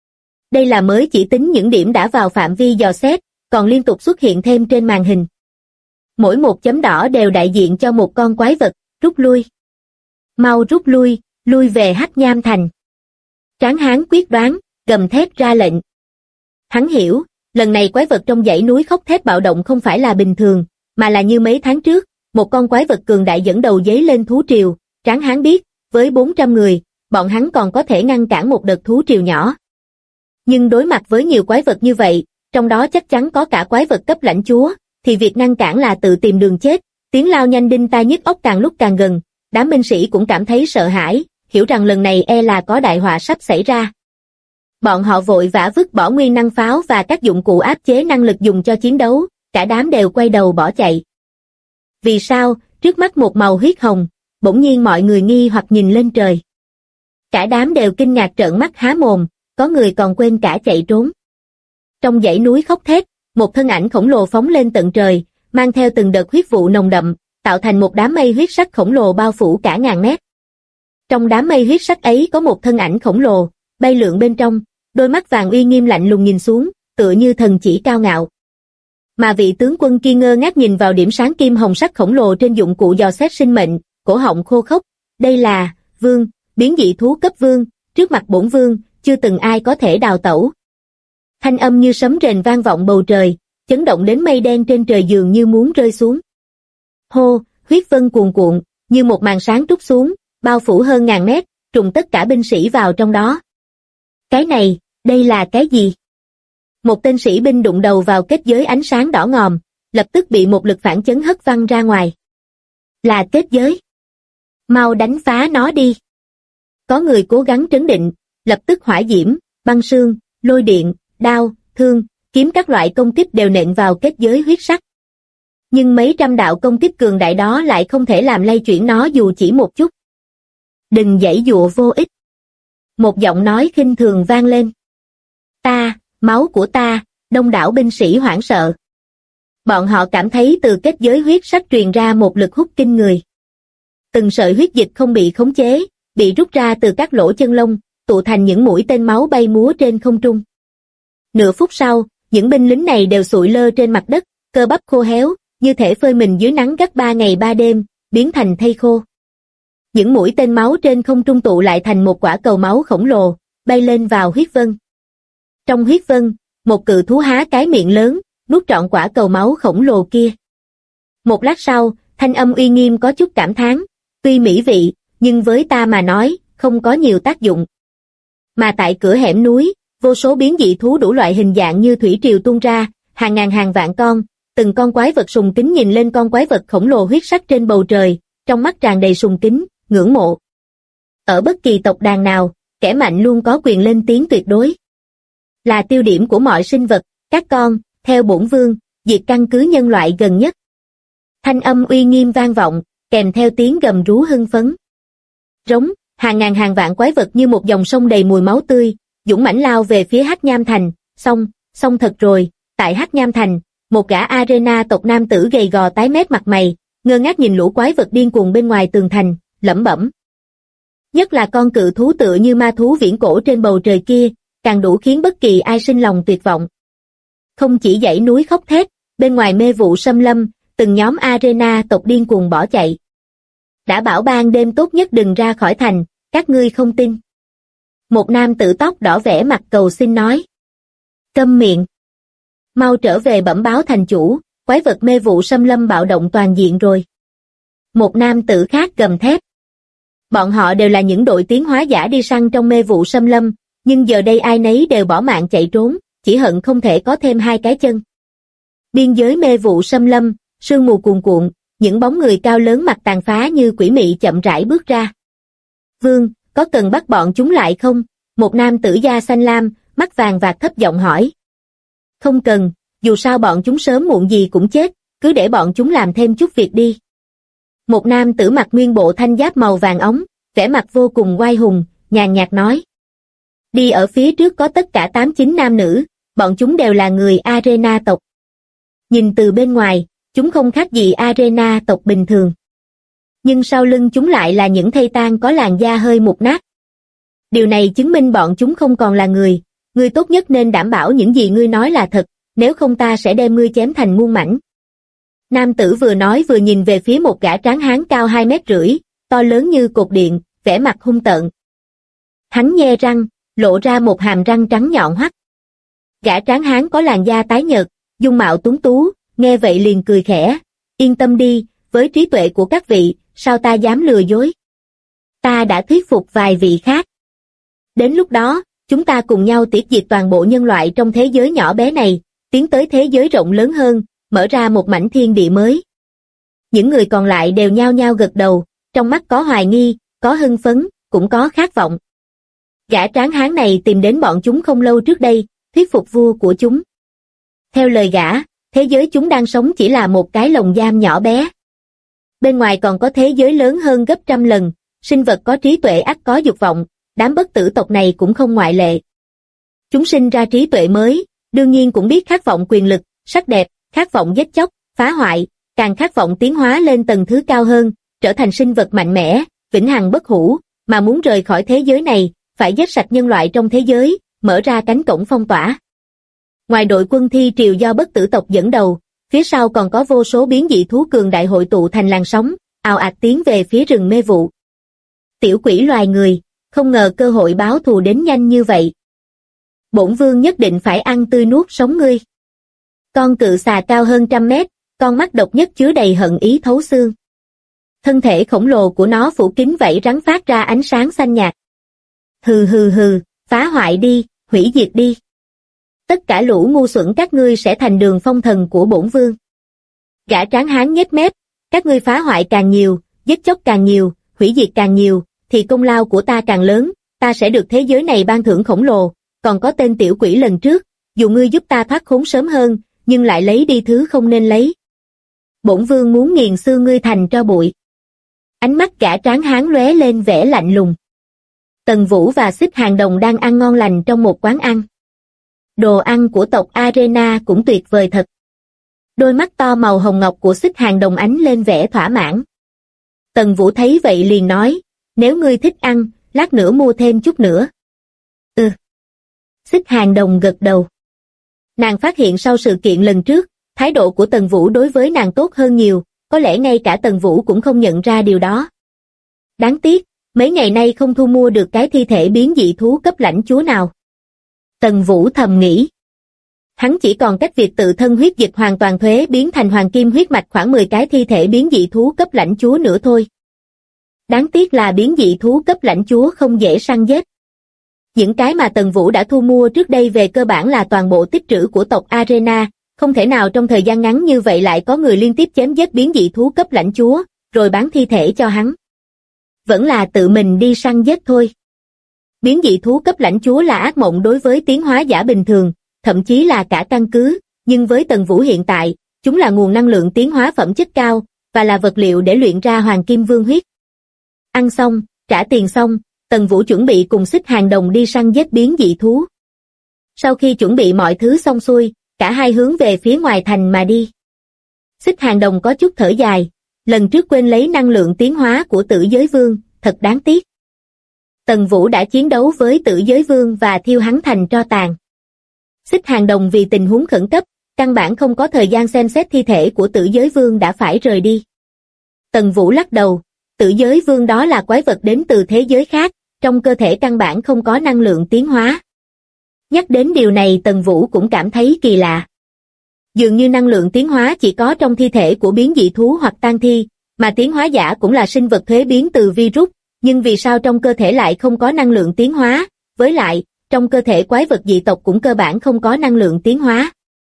Đây là mới chỉ tính những điểm đã vào phạm vi dò xét, còn liên tục xuất hiện thêm trên màn hình. Mỗi một chấm đỏ đều đại diện cho một con quái vật, rút lui. Mau rút lui, lui về Hắc Nham Thành. Tráng hán quyết đoán, gầm thét ra lệnh. Hắn hiểu, lần này quái vật trong dãy núi Khóc Thét bạo động không phải là bình thường, mà là như mấy tháng trước, một con quái vật cường đại dẫn đầu dấy lên thú triều. Tráng hán biết, với 400 người, bọn hắn còn có thể ngăn cản một đợt thú triều nhỏ. Nhưng đối mặt với nhiều quái vật như vậy, trong đó chắc chắn có cả quái vật cấp lãnh chúa, thì việc ngăn cản là tự tìm đường chết. Tiếng lao nhanh đinh tai nhức óc càng lúc càng gần, đám binh sĩ cũng cảm thấy sợ hãi, hiểu rằng lần này e là có đại họa sắp xảy ra. Bọn họ vội vã vứt bỏ nguyên năng pháo và các dụng cụ áp chế năng lực dùng cho chiến đấu, cả đám đều quay đầu bỏ chạy. Vì sao, trước mắt một màu huyết hồng, bỗng nhiên mọi người nghi hoặc nhìn lên trời. Cả đám đều kinh ngạc trợn mắt há mồm, có người còn quên cả chạy trốn. Trong dãy núi Khóc Thét, một thân ảnh khổng lồ phóng lên tận trời, mang theo từng đợt huyết vụ nồng đậm, tạo thành một đám mây huyết sắc khổng lồ bao phủ cả ngàn mét. Trong đám mây huyết sắc ấy có một thân ảnh khổng lồ, bay lượn bên trong, đôi mắt vàng uy nghiêm lạnh lùng nhìn xuống, tựa như thần chỉ cao ngạo. Mà vị tướng quân kia ngơ ngác nhìn vào điểm sáng kim hồng sắc khổng lồ trên dụng cụ dò xét sinh mệnh, cổ họng khô khốc. Đây là vương, biến dị thú cấp vương, trước mặt bổn vương, chưa từng ai có thể đào tẩu. Thanh âm như sấm rền vang vọng bầu trời, chấn động đến mây đen trên trời dường như muốn rơi xuống. Hô, huyết vân cuồn cuộn, như một màn sáng trút xuống, bao phủ hơn ngàn mét, trùng tất cả binh sĩ vào trong đó. Cái này, đây là cái gì? Một tên sĩ binh đụng đầu vào kết giới ánh sáng đỏ ngòm, lập tức bị một lực phản chấn hất văng ra ngoài. Là kết giới. Mau đánh phá nó đi. Có người cố gắng trấn định, lập tức hỏa diễm, băng sương, lôi điện, đao, thương, kiếm các loại công kích đều nện vào kết giới huyết sắc. Nhưng mấy trăm đạo công kích cường đại đó lại không thể làm lay chuyển nó dù chỉ một chút. Đừng giãy giụa vô ích. Một giọng nói khinh thường vang lên. Máu của ta, đông đảo binh sĩ hoảng sợ. Bọn họ cảm thấy từ kết giới huyết sắc truyền ra một lực hút kinh người. Từng sợi huyết dịch không bị khống chế, bị rút ra từ các lỗ chân lông, tụ thành những mũi tên máu bay múa trên không trung. Nửa phút sau, những binh lính này đều sụi lơ trên mặt đất, cơ bắp khô héo, như thể phơi mình dưới nắng gắt 3 ngày 3 đêm, biến thành thây khô. Những mũi tên máu trên không trung tụ lại thành một quả cầu máu khổng lồ, bay lên vào huyết vân. Trong huyết vân, một cự thú há cái miệng lớn, nuốt trọn quả cầu máu khổng lồ kia. Một lát sau, thanh âm uy nghiêm có chút cảm thán, tuy mỹ vị, nhưng với ta mà nói, không có nhiều tác dụng. Mà tại cửa hẻm núi, vô số biến dị thú đủ loại hình dạng như thủy triều tuôn ra, hàng ngàn hàng vạn con, từng con quái vật sùng kính nhìn lên con quái vật khổng lồ huyết sắc trên bầu trời, trong mắt tràn đầy sùng kính, ngưỡng mộ. Ở bất kỳ tộc đàn nào, kẻ mạnh luôn có quyền lên tiếng tuyệt đối. Là tiêu điểm của mọi sinh vật, các con, theo bổn vương, diệt căn cứ nhân loại gần nhất. Thanh âm uy nghiêm vang vọng, kèm theo tiếng gầm rú hưng phấn. Rống, hàng ngàn hàng vạn quái vật như một dòng sông đầy mùi máu tươi, dũng mãnh lao về phía Hắc Nham Thành. Xong thật rồi, tại Hắc Nham Thành, một gã Arena tộc nam tử gầy gò tái mét mặt mày, ngơ ngác nhìn lũ quái vật điên cuồng bên ngoài tường thành, lẩm bẩm. Nhất là con cự thú tựa như ma thú viễn cổ trên bầu trời kia, càng đủ khiến bất kỳ ai sinh lòng tuyệt vọng. Không chỉ dãy núi khóc thét, bên ngoài mê vụ xâm lâm, từng nhóm Arena tộc điên cuồng bỏ chạy. Đã bảo ban đêm tốt nhất đừng ra khỏi thành, các ngươi không tin. Một nam tử tóc đỏ vẻ mặt cầu xin nói. Câm miệng. Mau trở về bẩm báo thành chủ, quái vật mê vụ xâm lâm bạo động toàn diện rồi. Một nam tử khác gầm thét. Bọn họ đều là những đội tiến hóa giả đi săn trong mê vụ xâm lâm, nhưng giờ đây ai nấy đều bỏ mạng chạy trốn, chỉ hận không thể có thêm 2 cái chân. Biên giới mê vụ xâm lâm, sương mù cuồn cuộn, những bóng người cao lớn mặt tàn phá như quỷ mị chậm rãi bước ra. Vương, có cần bắt bọn chúng lại không? Một nam tử da xanh lam, mắt vàng vạt thấp giọng hỏi. Không cần, dù sao bọn chúng sớm muộn gì cũng chết, cứ để bọn chúng làm thêm chút việc đi. Một nam tử mặc nguyên bộ thanh giáp màu vàng óng, vẻ mặt vô cùng oai hùng, nhàn nhạt nói. Đi ở phía trước có tất cả 8-9 nam nữ, bọn chúng đều là người Arena tộc. Nhìn từ bên ngoài, chúng không khác gì Arena tộc bình thường. Nhưng sau lưng chúng lại là những thây tang có làn da hơi mục nát. Điều này chứng minh bọn chúng không còn là người, ngươi tốt nhất nên đảm bảo những gì ngươi nói là thật, nếu không ta sẽ đem ngươi chém thành muôn mảnh. Nam tử vừa nói vừa nhìn về phía một gã tráng hán cao 2,5 mét, to lớn như cột điện, vẻ mặt hung tợn. Hắn nhe răng, lộ ra một hàm răng trắng nhọn hoắt. Gã tráng hán có làn da tái nhợt, dung mạo tuấn tú, nghe vậy liền cười khẽ. Yên tâm đi, với trí tuệ của các vị, sao ta dám lừa dối? Ta đã thuyết phục vài vị khác. Đến lúc đó, chúng ta cùng nhau tiết diệt toàn bộ nhân loại trong thế giới nhỏ bé này, tiến tới thế giới rộng lớn hơn, mở ra một mảnh thiên địa mới. Những người còn lại đều nhao nhao gật đầu, trong mắt có hoài nghi, có hưng phấn, cũng có khát vọng. Gã tráng hán này tìm đến bọn chúng không lâu trước đây, thuyết phục vua của chúng. Theo lời gã, thế giới chúng đang sống chỉ là một cái lồng giam nhỏ bé. Bên ngoài còn có thế giới lớn hơn gấp trăm lần, sinh vật có trí tuệ ắt có dục vọng, đám bất tử tộc này cũng không ngoại lệ. Chúng sinh ra trí tuệ mới, đương nhiên cũng biết khát vọng quyền lực, sắc đẹp, khát vọng giết chóc, phá hoại, càng khát vọng tiến hóa lên tầng thứ cao hơn, trở thành sinh vật mạnh mẽ, vĩnh hằng bất hủ, mà muốn rời khỏi thế giới này, phải giết sạch nhân loại trong thế giới, mở ra cánh cổng phong tỏa. Ngoài đội quân thi triều do bất tử tộc dẫn đầu, phía sau còn có vô số biến dị thú cường đại hội tụ thành làn sóng, ào ạt tiến về phía rừng mê vụ. Tiểu quỷ loài người, không ngờ cơ hội báo thù đến nhanh như vậy. Bổn vương nhất định phải ăn tươi nuốt sống ngươi. Con cự xà cao hơn 100 mét, con mắt độc nhất chứa đầy hận ý thấu xương. Thân thể khổng lồ của nó phủ kín vảy rắn phát ra ánh sáng xanh nhạt. Hừ hừ hừ, phá hoại đi, hủy diệt đi. Tất cả lũ ngu xuẩn các ngươi sẽ thành đường phong thần của bổn vương. Gã tráng hán nhếch mép, các ngươi phá hoại càng nhiều, giết chóc càng nhiều, hủy diệt càng nhiều, thì công lao của ta càng lớn, ta sẽ được thế giới này ban thưởng khổng lồ, còn có tên tiểu quỷ lần trước, dù ngươi giúp ta thoát khốn sớm hơn, nhưng lại lấy đi thứ không nên lấy. Bổn vương muốn nghiền xương ngươi thành tro bụi. Ánh mắt gã tráng hán lóe lên vẻ lạnh lùng. Tần Vũ và Xích Hàng Đồng đang ăn ngon lành trong một quán ăn. Đồ ăn của tộc Arena cũng tuyệt vời thật. Đôi mắt to màu hồng ngọc của Xích Hàng Đồng ánh lên vẻ thỏa mãn. Tần Vũ thấy vậy liền nói, nếu ngươi thích ăn, lát nữa mua thêm chút nữa. Xích Hàng Đồng gật đầu. Nàng phát hiện sau sự kiện lần trước, thái độ của Tần Vũ đối với nàng tốt hơn nhiều, có lẽ ngay cả Tần Vũ cũng không nhận ra điều đó. Đáng tiếc, mấy ngày nay không thu mua được cái thi thể biến dị thú cấp lãnh chúa nào. Tần Vũ thầm nghĩ. Hắn chỉ còn cách việc tự thân huyết dịch hoàn toàn thuế biến thành hoàng kim huyết mạch khoảng 10 cái thi thể biến dị thú cấp lãnh chúa nữa thôi. Đáng tiếc là biến dị thú cấp lãnh chúa không dễ săn giết. Những cái mà Tần Vũ đã thu mua trước đây về cơ bản là toàn bộ tích trữ của tộc Arena, không thể nào trong thời gian ngắn như vậy lại có người liên tiếp chém giết biến dị thú cấp lãnh chúa, rồi bán thi thể cho hắn. Vẫn là tự mình đi săn giết thôi. Biến dị thú cấp lãnh chúa là ác mộng đối với tiến hóa giả bình thường, thậm chí là cả căn cứ, nhưng với Tần Vũ hiện tại, chúng là nguồn năng lượng tiến hóa phẩm chất cao, và là vật liệu để luyện ra hoàng kim vương huyết. Ăn xong, trả tiền xong, Tần Vũ chuẩn bị cùng Xích Hàng Đồng đi săn giết biến dị thú. Sau khi chuẩn bị mọi thứ xong xuôi, cả hai hướng về phía ngoài thành mà đi. Xích Hàng Đồng có chút thở dài, lần trước quên lấy năng lượng tiến hóa của Tử Giới Vương, thật đáng tiếc. Tần Vũ đã chiến đấu với Tử Giới Vương và thiêu hắn thành tro tàn. Xích Hàng Đồng vì tình huống khẩn cấp, căn bản không có thời gian xem xét thi thể của Tử Giới Vương đã phải rời đi. Tần Vũ lắc đầu, Tử Giới Vương đó là quái vật đến từ thế giới khác, trong cơ thể căn bản không có năng lượng tiến hóa. Nhắc đến điều này Tần Vũ cũng cảm thấy kỳ lạ. Dường như năng lượng tiến hóa chỉ có trong thi thể của biến dị thú hoặc tang thi, mà tiến hóa giả cũng là sinh vật thuế biến từ virus, nhưng vì sao trong cơ thể lại không có năng lượng tiến hóa, với lại, trong cơ thể quái vật dị tộc cũng cơ bản không có năng lượng tiến hóa.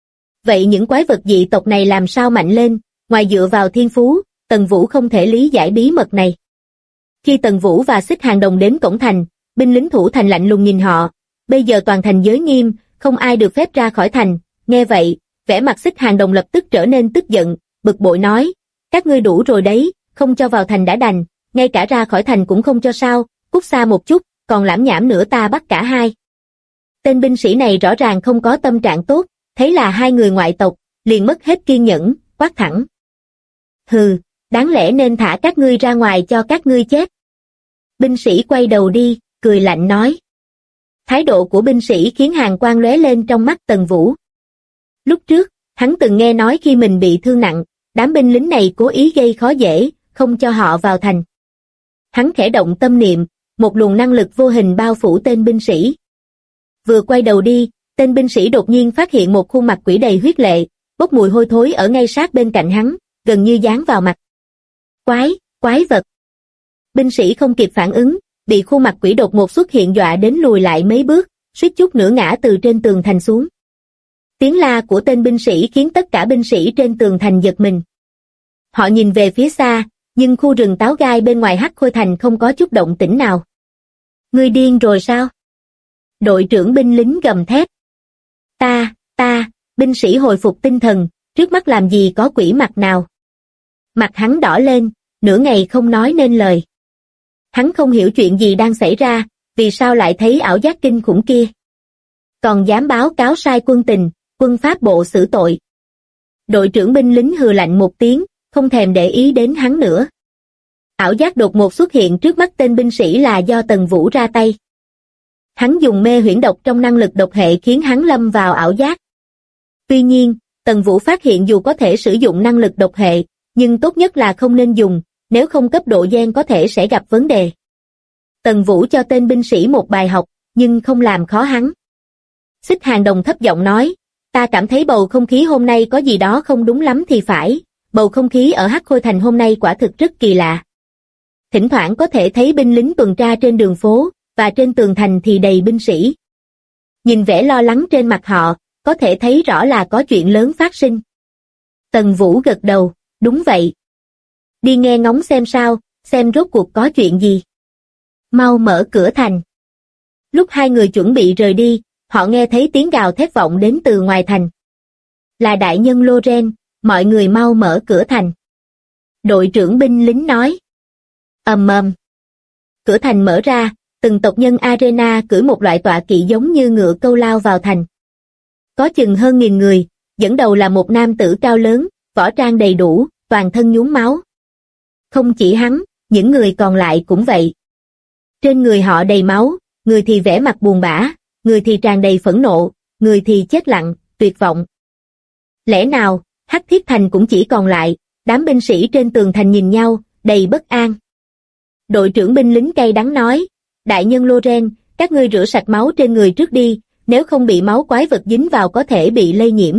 Vậy những quái vật dị tộc này làm sao mạnh lên, ngoài dựa vào thiên phú, Tần Vũ không thể lý giải bí mật này. Khi Tần Vũ và Xích Hàng Đồng đến cổng thành, binh lính thủ thành lạnh lùng nhìn họ, bây giờ toàn thành giới nghiêm, không ai được phép ra khỏi thành, nghe vậy, vẻ mặt Xích Hàng Đồng lập tức trở nên tức giận, bực bội nói, các ngươi đủ rồi đấy, không cho vào thành đã đành, ngay cả ra khỏi thành cũng không cho sao, cút xa một chút, còn lảm nhảm nữa ta bắt cả hai. Tên binh sĩ này rõ ràng không có tâm trạng tốt, thấy là hai người ngoại tộc, liền mất hết kiên nhẫn, quát thẳng. Hừ, đáng lẽ nên thả các ngươi ra ngoài cho các ngươi chết. Binh sĩ quay đầu đi, cười lạnh nói. Thái độ của binh sĩ khiến hàn quang lóe lên trong mắt Tần Vũ. Lúc trước, hắn từng nghe nói khi mình bị thương nặng, đám binh lính này cố ý gây khó dễ, không cho họ vào thành. Hắn khẽ động tâm niệm, một luồng năng lực vô hình bao phủ tên binh sĩ. Vừa quay đầu đi, tên binh sĩ đột nhiên phát hiện một khuôn mặt quỷ đầy huyết lệ, bốc mùi hôi thối ở ngay sát bên cạnh hắn, gần như dán vào mặt. Quái vật. Binh sĩ không kịp phản ứng, bị khuôn mặt quỷ đột ngột xuất hiện dọa đến lùi lại mấy bước, suýt chút nữa ngã từ trên tường thành xuống. Tiếng la của tên binh sĩ khiến tất cả binh sĩ trên tường thành giật mình. Họ nhìn về phía xa, nhưng khu rừng táo gai bên ngoài Hắc Khôi thành không có chút động tĩnh nào. Ngươi điên rồi sao? Đội trưởng binh lính gầm thét. Binh sĩ hồi phục tinh thần, trước mắt làm gì có quỷ mặt nào. Mặt hắn đỏ lên, nửa ngày không nói nên lời. Hắn không hiểu chuyện gì đang xảy ra, vì sao lại thấy ảo giác kinh khủng kia. Còn dám báo cáo sai quân tình, quân pháp bộ xử tội. Đội trưởng binh lính hừ lạnh một tiếng, không thèm để ý đến hắn nữa. Ảo giác đột ngột xuất hiện trước mắt tên binh sĩ là do Tần Vũ ra tay. Hắn dùng mê huyễn độc trong năng lực độc hệ khiến hắn lâm vào ảo giác. Tuy nhiên, Tần Vũ phát hiện dù có thể sử dụng năng lực độc hệ, nhưng tốt nhất là không nên dùng, nếu không cấp độ gen có thể sẽ gặp vấn đề. Tần Vũ cho tên binh sĩ một bài học, nhưng không làm khó hắn. Xích Hàng Đồng thấp giọng nói, ta cảm thấy bầu không khí hôm nay có gì đó không đúng lắm thì phải, bầu không khí ở Hắc Khôi thành hôm nay quả thực rất kỳ lạ. Thỉnh thoảng có thể thấy binh lính tuần tra trên đường phố, và trên tường thành thì đầy binh sĩ. Nhìn vẻ lo lắng trên mặt họ, có thể thấy rõ là có chuyện lớn phát sinh. Tần Vũ gật đầu, đúng vậy. Đi nghe ngóng xem sao, xem rốt cuộc có chuyện gì. Mau mở cửa thành. Lúc hai người chuẩn bị rời đi, họ nghe thấy tiếng gào thét vọng đến từ ngoài thành. Là đại nhân Loren, mọi người mau mở cửa thành. Đội trưởng binh lính nói. Ầm ầm. Cửa thành mở ra, từng tộc nhân Arena cưỡi một loại tọa kỵ giống như ngựa câu lao vào thành. Có chừng hơn 1000 người, dẫn đầu là một nam tử cao lớn, võ trang đầy đủ, toàn thân nhuốm máu. Không chỉ hắn, những người còn lại cũng vậy. Trên người họ đầy máu, người thì vẻ mặt buồn bã, người thì tràn đầy phẫn nộ, người thì chết lặng, tuyệt vọng. Lẽ nào, Hắc Thiết Thành cũng chỉ còn lại, đám binh sĩ trên tường thành nhìn nhau, đầy bất an. Đội trưởng binh lính cay đắng nói, đại nhân Loren, các ngươi rửa sạch máu trên người trước đi, nếu không bị máu quái vật dính vào có thể bị lây nhiễm.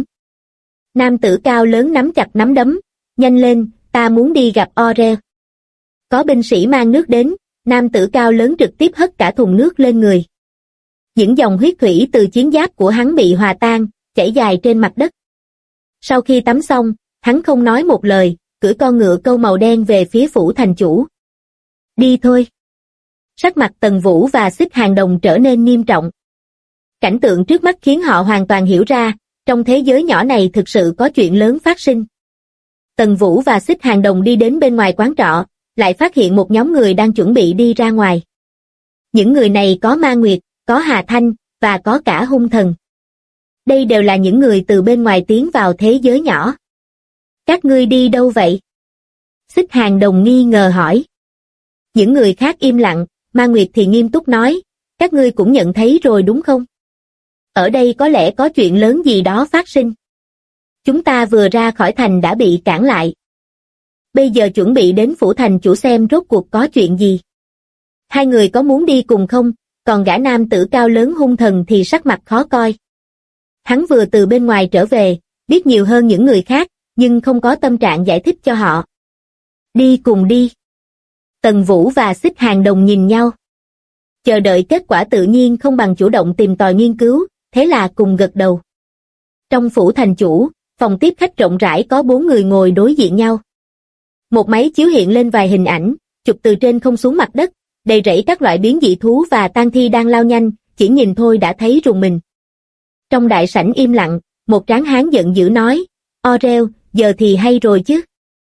Nam tử cao lớn nắm chặt nắm đấm, nhanh lên, ta muốn đi gặp Orel. Có binh sĩ mang nước đến, nam tử cao lớn trực tiếp hất cả thùng nước lên người. Những dòng huyết thủy từ chiến giáp của hắn bị hòa tan, chảy dài trên mặt đất. Sau khi tắm xong, hắn không nói một lời, cưỡi con ngựa câu màu đen về phía phủ thành chủ. Đi thôi. Sắc mặt Tần Vũ và Xích Hàng Đồng trở nên nghiêm trọng. Cảnh tượng trước mắt khiến họ hoàn toàn hiểu ra, trong thế giới nhỏ này thực sự có chuyện lớn phát sinh. Tần Vũ và Xích Hàng Đồng đi đến bên ngoài quán trọ, lại phát hiện một nhóm người đang chuẩn bị đi ra ngoài. Những người này có Ma Nguyệt, có Hà Thanh, và có cả hung thần. Đây đều là những người từ bên ngoài tiến vào thế giới nhỏ. Các ngươi đi đâu vậy? Xích Hàng Đồng nghi ngờ hỏi. Những người khác im lặng, Ma Nguyệt thì nghiêm túc nói, các ngươi cũng nhận thấy rồi đúng không? Ở đây có lẽ có chuyện lớn gì đó phát sinh. Chúng ta vừa ra khỏi thành đã bị cản lại. Bây giờ chuẩn bị đến phủ thành chủ xem rốt cuộc có chuyện gì. Hai người có muốn đi cùng không? Còn gã nam tử cao lớn hung thần thì sắc mặt khó coi. Hắn vừa từ bên ngoài trở về, biết nhiều hơn những người khác, nhưng không có tâm trạng giải thích cho họ. Đi cùng đi. Tần Vũ và Xích Hàng Đồng nhìn nhau. Chờ đợi kết quả tự nhiên không bằng chủ động tìm tòi nghiên cứu, thế là cùng gật đầu. Trong phủ thành chủ, phòng tiếp khách rộng rãi có 4 người ngồi đối diện nhau. Một máy chiếu hiện lên vài hình ảnh, chụp từ trên không xuống mặt đất, đầy rẫy các loại biến dị thú và tang thi đang lao nhanh, chỉ nhìn thôi đã thấy rùng mình. Trong đại sảnh im lặng, một tráng hán giận dữ nói, Orel, giờ thì hay rồi chứ.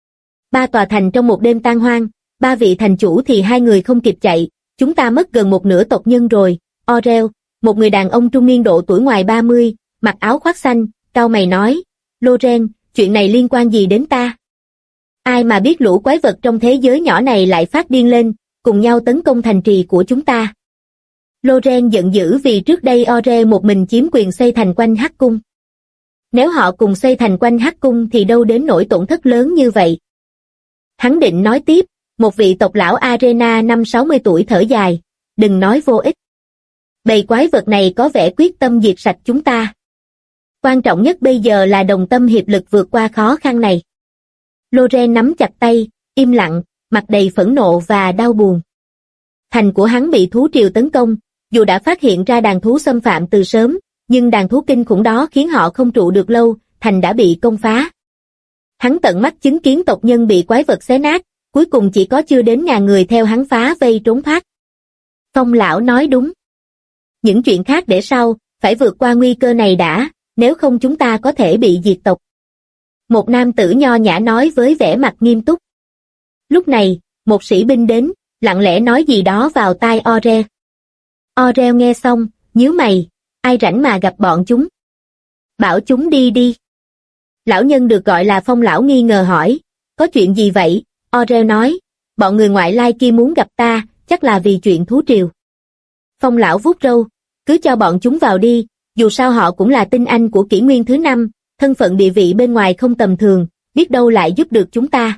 3 tòa thành trong một đêm tan hoang, 3 vị thành chủ thì 2 người không kịp chạy, chúng ta mất gần một nửa tộc nhân rồi. Orel, một người đàn ông trung niên độ tuổi ngoài 30, mặc áo khoác xanh, cau mày nói, Loren, chuyện này liên quan gì đến ta? Ai mà biết lũ quái vật trong thế giới nhỏ này lại phát điên lên, cùng nhau tấn công thành trì của chúng ta. Loren giận dữ vì trước đây Orel một mình chiếm quyền xây thành quanh Hắc Cung. Nếu họ cùng xây thành quanh Hắc Cung thì đâu đến nỗi tổn thất lớn như vậy. Hắn định nói tiếp, một vị tộc lão Arena năm 60 tuổi thở dài, đừng nói vô ích. Bầy quái vật này có vẻ quyết tâm diệt sạch chúng ta. Quan trọng nhất bây giờ là đồng tâm hiệp lực vượt qua khó khăn này. Loren nắm chặt tay, im lặng, mặt đầy phẫn nộ và đau buồn. Thành của hắn bị thú triều tấn công, dù đã phát hiện ra đàn thú xâm phạm từ sớm, nhưng đàn thú kinh khủng đó khiến họ không trụ được lâu, thành đã bị công phá. Hắn tận mắt chứng kiến tộc nhân bị quái vật xé nát, cuối cùng chỉ có chưa đến 1000 người theo hắn phá vây trốn thoát. Phong lão nói đúng. Những chuyện khác để sau, phải vượt qua nguy cơ này đã, nếu không chúng ta có thể bị diệt tộc. Một nam tử nho nhã nói với vẻ mặt nghiêm túc. Lúc này, một sĩ binh đến, lặng lẽ nói gì đó vào tai Orel. Orel nghe xong, nhíu mày, ai rảnh mà gặp bọn chúng. Bảo chúng đi đi. Lão nhân được gọi là Phong lão nghi ngờ hỏi, có chuyện gì vậy? Orel nói, bọn người ngoại lai kia muốn gặp ta, chắc là vì chuyện thú triều. Phong lão vuốt râu, cứ cho bọn chúng vào đi, dù sao họ cũng là tinh anh của kỷ nguyên thứ 5, thân phận địa vị bên ngoài không tầm thường, biết đâu lại giúp được chúng ta.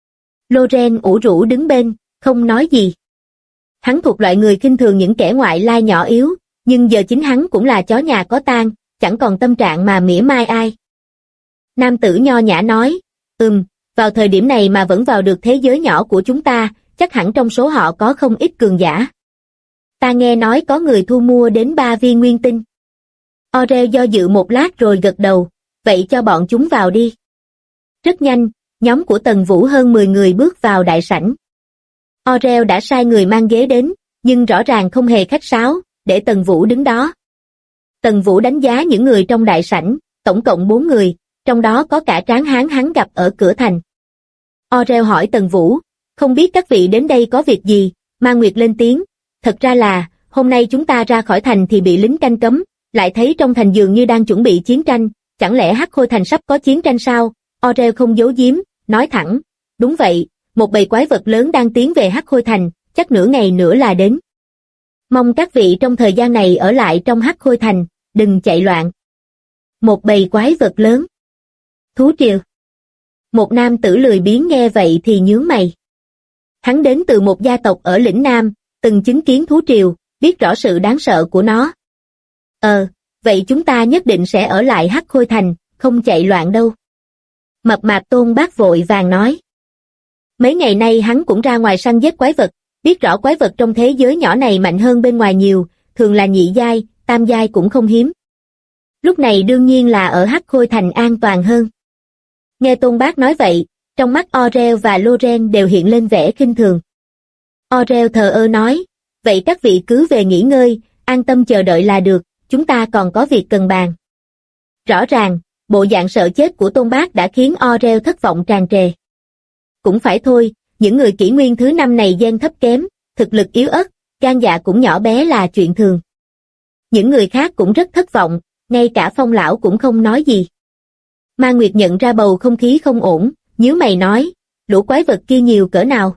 Loren ủ rũ đứng bên, không nói gì. Hắn thuộc loại người khinh thường những kẻ ngoại lai nhỏ yếu, nhưng giờ chính hắn cũng là chó nhà có tang, chẳng còn tâm trạng mà mỉa mai ai. Nam tử nho nhã nói, vào thời điểm này mà vẫn vào được thế giới nhỏ của chúng ta, chắc hẳn trong số họ có không ít cường giả. Ta nghe nói có người thu mua đến 3 viên nguyên tinh. Orel do dự một lát rồi gật đầu, vậy cho bọn chúng vào đi. Rất nhanh, nhóm của Tần Vũ hơn 10 người bước vào đại sảnh. Orel đã sai người mang ghế đến, nhưng rõ ràng không hề khách sáo, để Tần Vũ đứng đó. Tần Vũ đánh giá những người trong đại sảnh, tổng cộng 4 người, trong đó có cả tráng hán hắn gặp ở cửa thành. Orel hỏi Tần Vũ, không biết các vị đến đây có việc gì? Ma Nguyệt lên tiếng, thật ra là, hôm nay chúng ta ra khỏi thành thì bị lính canh cấm, lại thấy trong thành dường như đang chuẩn bị chiến tranh, chẳng lẽ Hắc Khôi Thành sắp có chiến tranh sao? Orel không giấu giếm, nói thẳng, đúng vậy, một bầy quái vật lớn đang tiến về Hắc Khôi Thành, chắc nửa ngày nữa là đến. Mong các vị trong thời gian này ở lại trong Hắc Khôi Thành, đừng chạy loạn. Một bầy quái vật lớn. Thú triều. Một nam tử lười biếng nghe vậy thì nhướng mày. Hắn đến từ một gia tộc ở lĩnh Nam, từng chứng kiến thú triều, biết rõ sự đáng sợ của nó. Vậy chúng ta nhất định sẽ ở lại Hắc Khôi Thành, không chạy loạn đâu. Mập mạp Tôn Bác vội vàng nói. Mấy ngày nay hắn cũng ra ngoài săn giết quái vật, biết rõ quái vật trong thế giới nhỏ này mạnh hơn bên ngoài nhiều, thường là nhị giai, tam giai cũng không hiếm. Lúc này đương nhiên là ở Hắc Khôi Thành an toàn hơn. Nghe Tôn Bác nói vậy, trong mắt Orel và Loren đều hiện lên vẻ khinh thường. Orel thờ ơ nói, vậy các vị cứ về nghỉ ngơi, an tâm chờ đợi là được, chúng ta còn có việc cần bàn. Rõ ràng, bộ dạng sợ chết của Tôn Bác đã khiến Orel thất vọng tràn trề. Cũng phải thôi, những người kỷ nguyên thứ 5 này gen thấp kém, thực lực yếu ớt, gan dạ cũng nhỏ bé là chuyện thường. Những người khác cũng rất thất vọng, ngay cả Phong lão cũng không nói gì. Ma Nguyệt nhận ra bầu không khí không ổn, nhíu mày nói, lũ quái vật kia nhiều cỡ nào?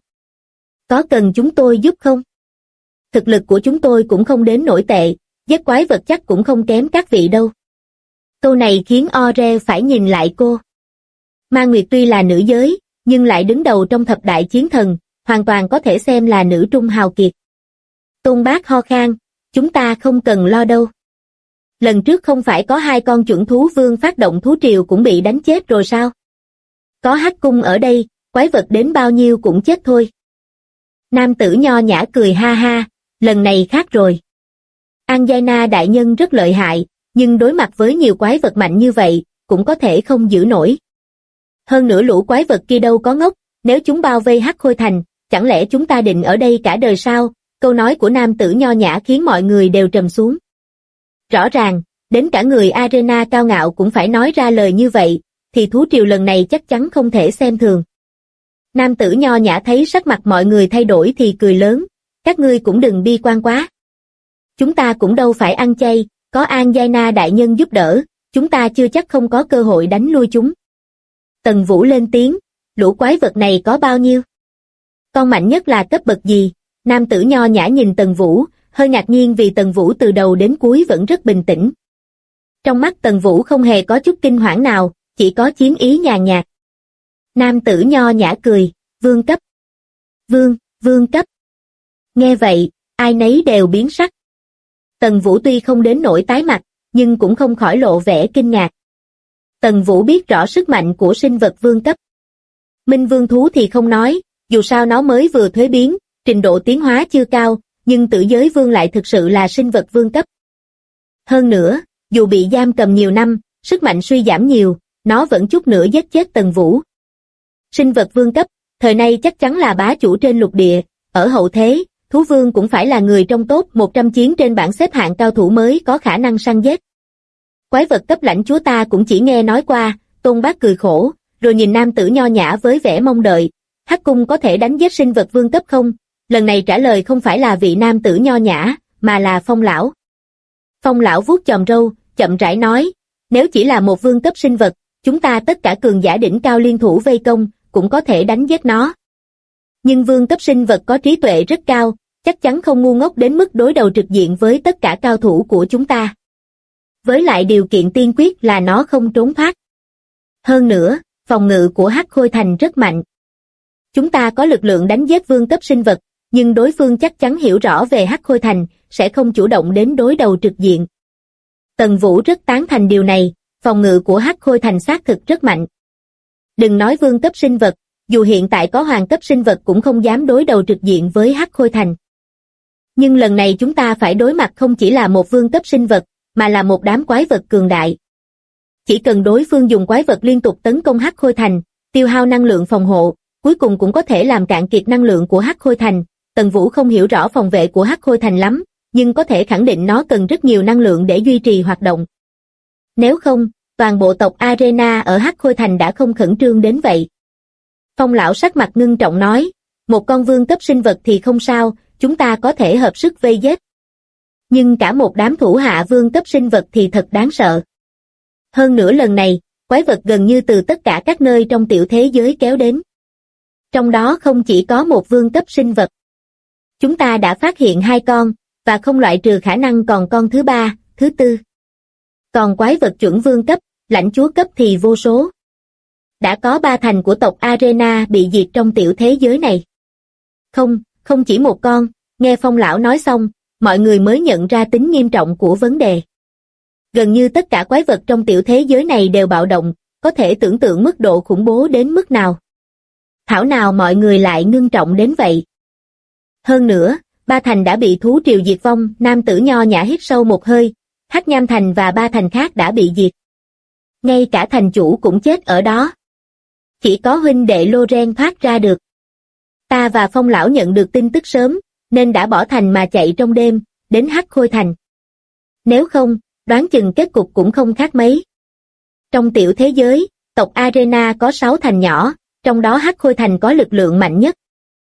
Có cần chúng tôi giúp không? Thực lực của chúng tôi cũng không đến nổi tệ, giết quái vật chắc cũng không kém các vị đâu. Câu này khiến Orel phải nhìn lại cô. Ma Nguyệt tuy là nữ giới, nhưng lại đứng đầu trong thập đại chiến thần, hoàn toàn có thể xem là nữ trung hào kiệt. Tôn Bác ho khan, chúng ta không cần lo đâu. Lần trước không phải có 2 con chuẩn thú vương phát động thú triều cũng bị đánh chết rồi sao? Có Hắc cung ở đây, quái vật đến bao nhiêu cũng chết thôi. Nam tử nho nhã cười ha ha, lần này khác rồi. Anjaina đại nhân rất lợi hại, nhưng đối mặt với nhiều quái vật mạnh như vậy, cũng có thể không giữ nổi. Hơn nữa lũ quái vật kia đâu có ngốc, nếu chúng bao vây Hắc Khôi Thành, chẳng lẽ chúng ta định ở đây cả đời sao? Câu nói của nam tử nho nhã khiến mọi người đều trầm xuống. Rõ ràng, đến cả người Arena cao ngạo cũng phải nói ra lời như vậy, thì thú triều lần này chắc chắn không thể xem thường. Nam tử nho nhã thấy sắc mặt mọi người thay đổi thì cười lớn, các ngươi cũng đừng bi quan quá. Chúng ta cũng đâu phải ăn chay, có Anjaina đại nhân giúp đỡ, chúng ta chưa chắc không có cơ hội đánh lui chúng. Tần Vũ lên tiếng, lũ quái vật này có bao nhiêu? Con mạnh nhất là cấp bậc gì? Nam tử nho nhã nhìn Tần Vũ, hơi ngạc nhiên vì Tần Vũ từ đầu đến cuối vẫn rất bình tĩnh. Trong mắt Tần Vũ không hề có chút kinh hoảng nào, chỉ có chiến ý nhàn nhạt. Nam tử nho nhã cười, vương cấp. Vương cấp. Nghe vậy, ai nấy đều biến sắc. Tần Vũ tuy không đến nỗi tái mặt, nhưng cũng không khỏi lộ vẻ kinh ngạc. Tần Vũ biết rõ sức mạnh của sinh vật vương cấp. Minh vương thú thì không nói, dù sao nó mới vừa thuế biến, trình độ tiến hóa chưa cao, nhưng Tử Giới Vương lại thực sự là sinh vật vương cấp. Hơn nữa, dù bị giam cầm nhiều năm, sức mạnh suy giảm nhiều, nó vẫn chút nữa giết chết Tần Vũ. Sinh vật vương cấp, thời nay chắc chắn là bá chủ trên lục địa, ở hậu thế, thú vương cũng phải là người trong top 100 chiến trên bảng xếp hạng cao thủ mới có khả năng săn giết. Quái vật cấp lãnh chúa ta cũng chỉ nghe nói qua, Tôn Bác cười khổ, rồi nhìn nam tử nho nhã với vẻ mong đợi, Hắc cung có thể đánh giết sinh vật vương cấp không? Lần này trả lời không phải là vị nam tử nho nhã, mà là Phong lão. Phong lão vuốt chòm râu, chậm rãi nói, nếu chỉ là một vương cấp sinh vật, chúng ta tất cả cường giả đỉnh cao liên thủ vây công, cũng có thể đánh giết nó. Nhưng vương cấp sinh vật có trí tuệ rất cao, chắc chắn không ngu ngốc đến mức đối đầu trực diện với tất cả cao thủ của chúng ta. Với lại điều kiện tiên quyết là nó không trốn thoát. Hơn nữa, phòng ngự của Hắc Khôi Thành rất mạnh. Chúng ta có lực lượng đánh giết vương cấp sinh vật, nhưng đối phương chắc chắn hiểu rõ về Hắc Khôi Thành, sẽ không chủ động đến đối đầu trực diện. Tần Vũ rất tán thành điều này, phòng ngự của Hắc Khôi Thành xác thực rất mạnh. Đừng nói vương cấp sinh vật, dù hiện tại có hoàng cấp sinh vật cũng không dám đối đầu trực diện với Hắc Khôi Thành. Nhưng lần này chúng ta phải đối mặt không chỉ là một vương cấp sinh vật, mà là một đám quái vật cường đại. Chỉ cần đối phương dùng quái vật liên tục tấn công Hắc Khôi Thành, tiêu hao năng lượng phòng hộ, cuối cùng cũng có thể làm cạn kiệt năng lượng của Hắc Khôi Thành. Tần Vũ không hiểu rõ phòng vệ của Hắc Khôi Thành lắm, nhưng có thể khẳng định nó cần rất nhiều năng lượng để duy trì hoạt động. Nếu không, toàn bộ tộc Arena ở Hắc Khôi Thành đã không khẩn trương đến vậy. Phong lão sắc mặt ngưng trọng nói, một con vương cấp sinh vật thì không sao, chúng ta có thể hợp sức vây giết. Nhưng cả một đám thủ hạ vương cấp sinh vật thì thật đáng sợ. Hơn nữa lần này, quái vật gần như từ tất cả các nơi trong tiểu thế giới kéo đến. Trong đó không chỉ có một vương cấp sinh vật. Chúng ta đã phát hiện 2 con, và không loại trừ khả năng còn con thứ ba, thứ tư. Còn quái vật chuẩn vương cấp, lãnh chúa cấp thì vô số. Đã có 3 thành của tộc Arena bị diệt trong tiểu thế giới này. Không chỉ một con, nghe Phong lão nói xong, mọi người mới nhận ra tính nghiêm trọng của vấn đề. Gần như tất cả quái vật trong tiểu thế giới này đều bạo động, có thể tưởng tượng mức độ khủng bố đến mức nào. Thảo nào mọi người lại ngưng trọng đến vậy. Hơn nữa, 3 thành đã bị thú triều diệt vong, nam tử nho nhã hít sâu một hơi, Hắc Nham thành và 3 thành khác đã bị diệt. Ngay cả thành chủ cũng chết ở đó. Chỉ có huynh đệ Loren thoát ra được. Ta và Phong lão nhận được tin tức sớm, nên đã bỏ thành mà chạy trong đêm, đến Hắc Khôi thành. Nếu không, đoán chừng kết cục cũng không khác mấy. Trong tiểu thế giới, tộc Arena có 6 thành nhỏ, trong đó Hắc Khôi thành có lực lượng mạnh nhất.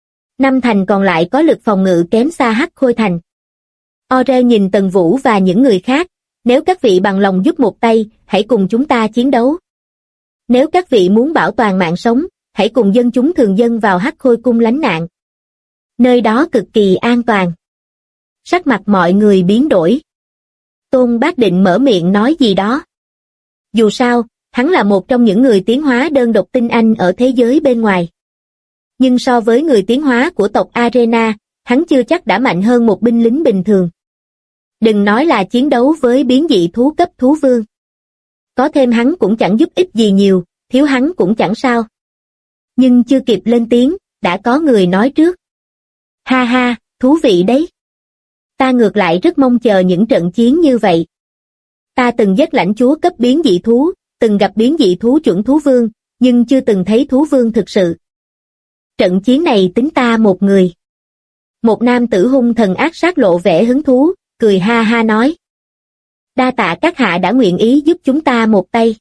5 thành còn lại có lực phòng ngự kém xa Hắc Khôi thành. Orel nhìn Tần Vũ và những người khác, nếu các vị bằng lòng giúp một tay, hãy cùng chúng ta chiến đấu. Nếu các vị muốn bảo toàn mạng sống, hãy cùng dân chúng thường dân vào Hắc Khôi cung lánh nạn. Nơi đó cực kỳ an toàn. Sắc mặt mọi người biến đổi. Tôn Bác định mở miệng nói gì đó. Dù sao, hắn là một trong những người tiến hóa đơn độc tinh anh ở thế giới bên ngoài. Nhưng so với người tiến hóa của tộc Arena, hắn chưa chắc đã mạnh hơn một binh lính bình thường. Đừng nói là chiến đấu với biến dị thú cấp thú vương. Có thêm hắn cũng chẳng giúp ích gì nhiều, thiếu hắn cũng chẳng sao. Nhưng chưa kịp lên tiếng, đã có người nói trước. Ha ha, thú vị đấy. Ta ngược lại rất mong chờ những trận chiến như vậy. Ta từng giết lãnh chúa cấp biến dị thú, từng gặp biến dị thú chuẩn thú vương, nhưng chưa từng thấy thú vương thực sự. Trận chiến này tính ta một người. Một nam tử hung thần ác sát lộ vẻ hứng thú, cười ha ha nói. Đa tạ các hạ đã nguyện ý giúp chúng ta một tay.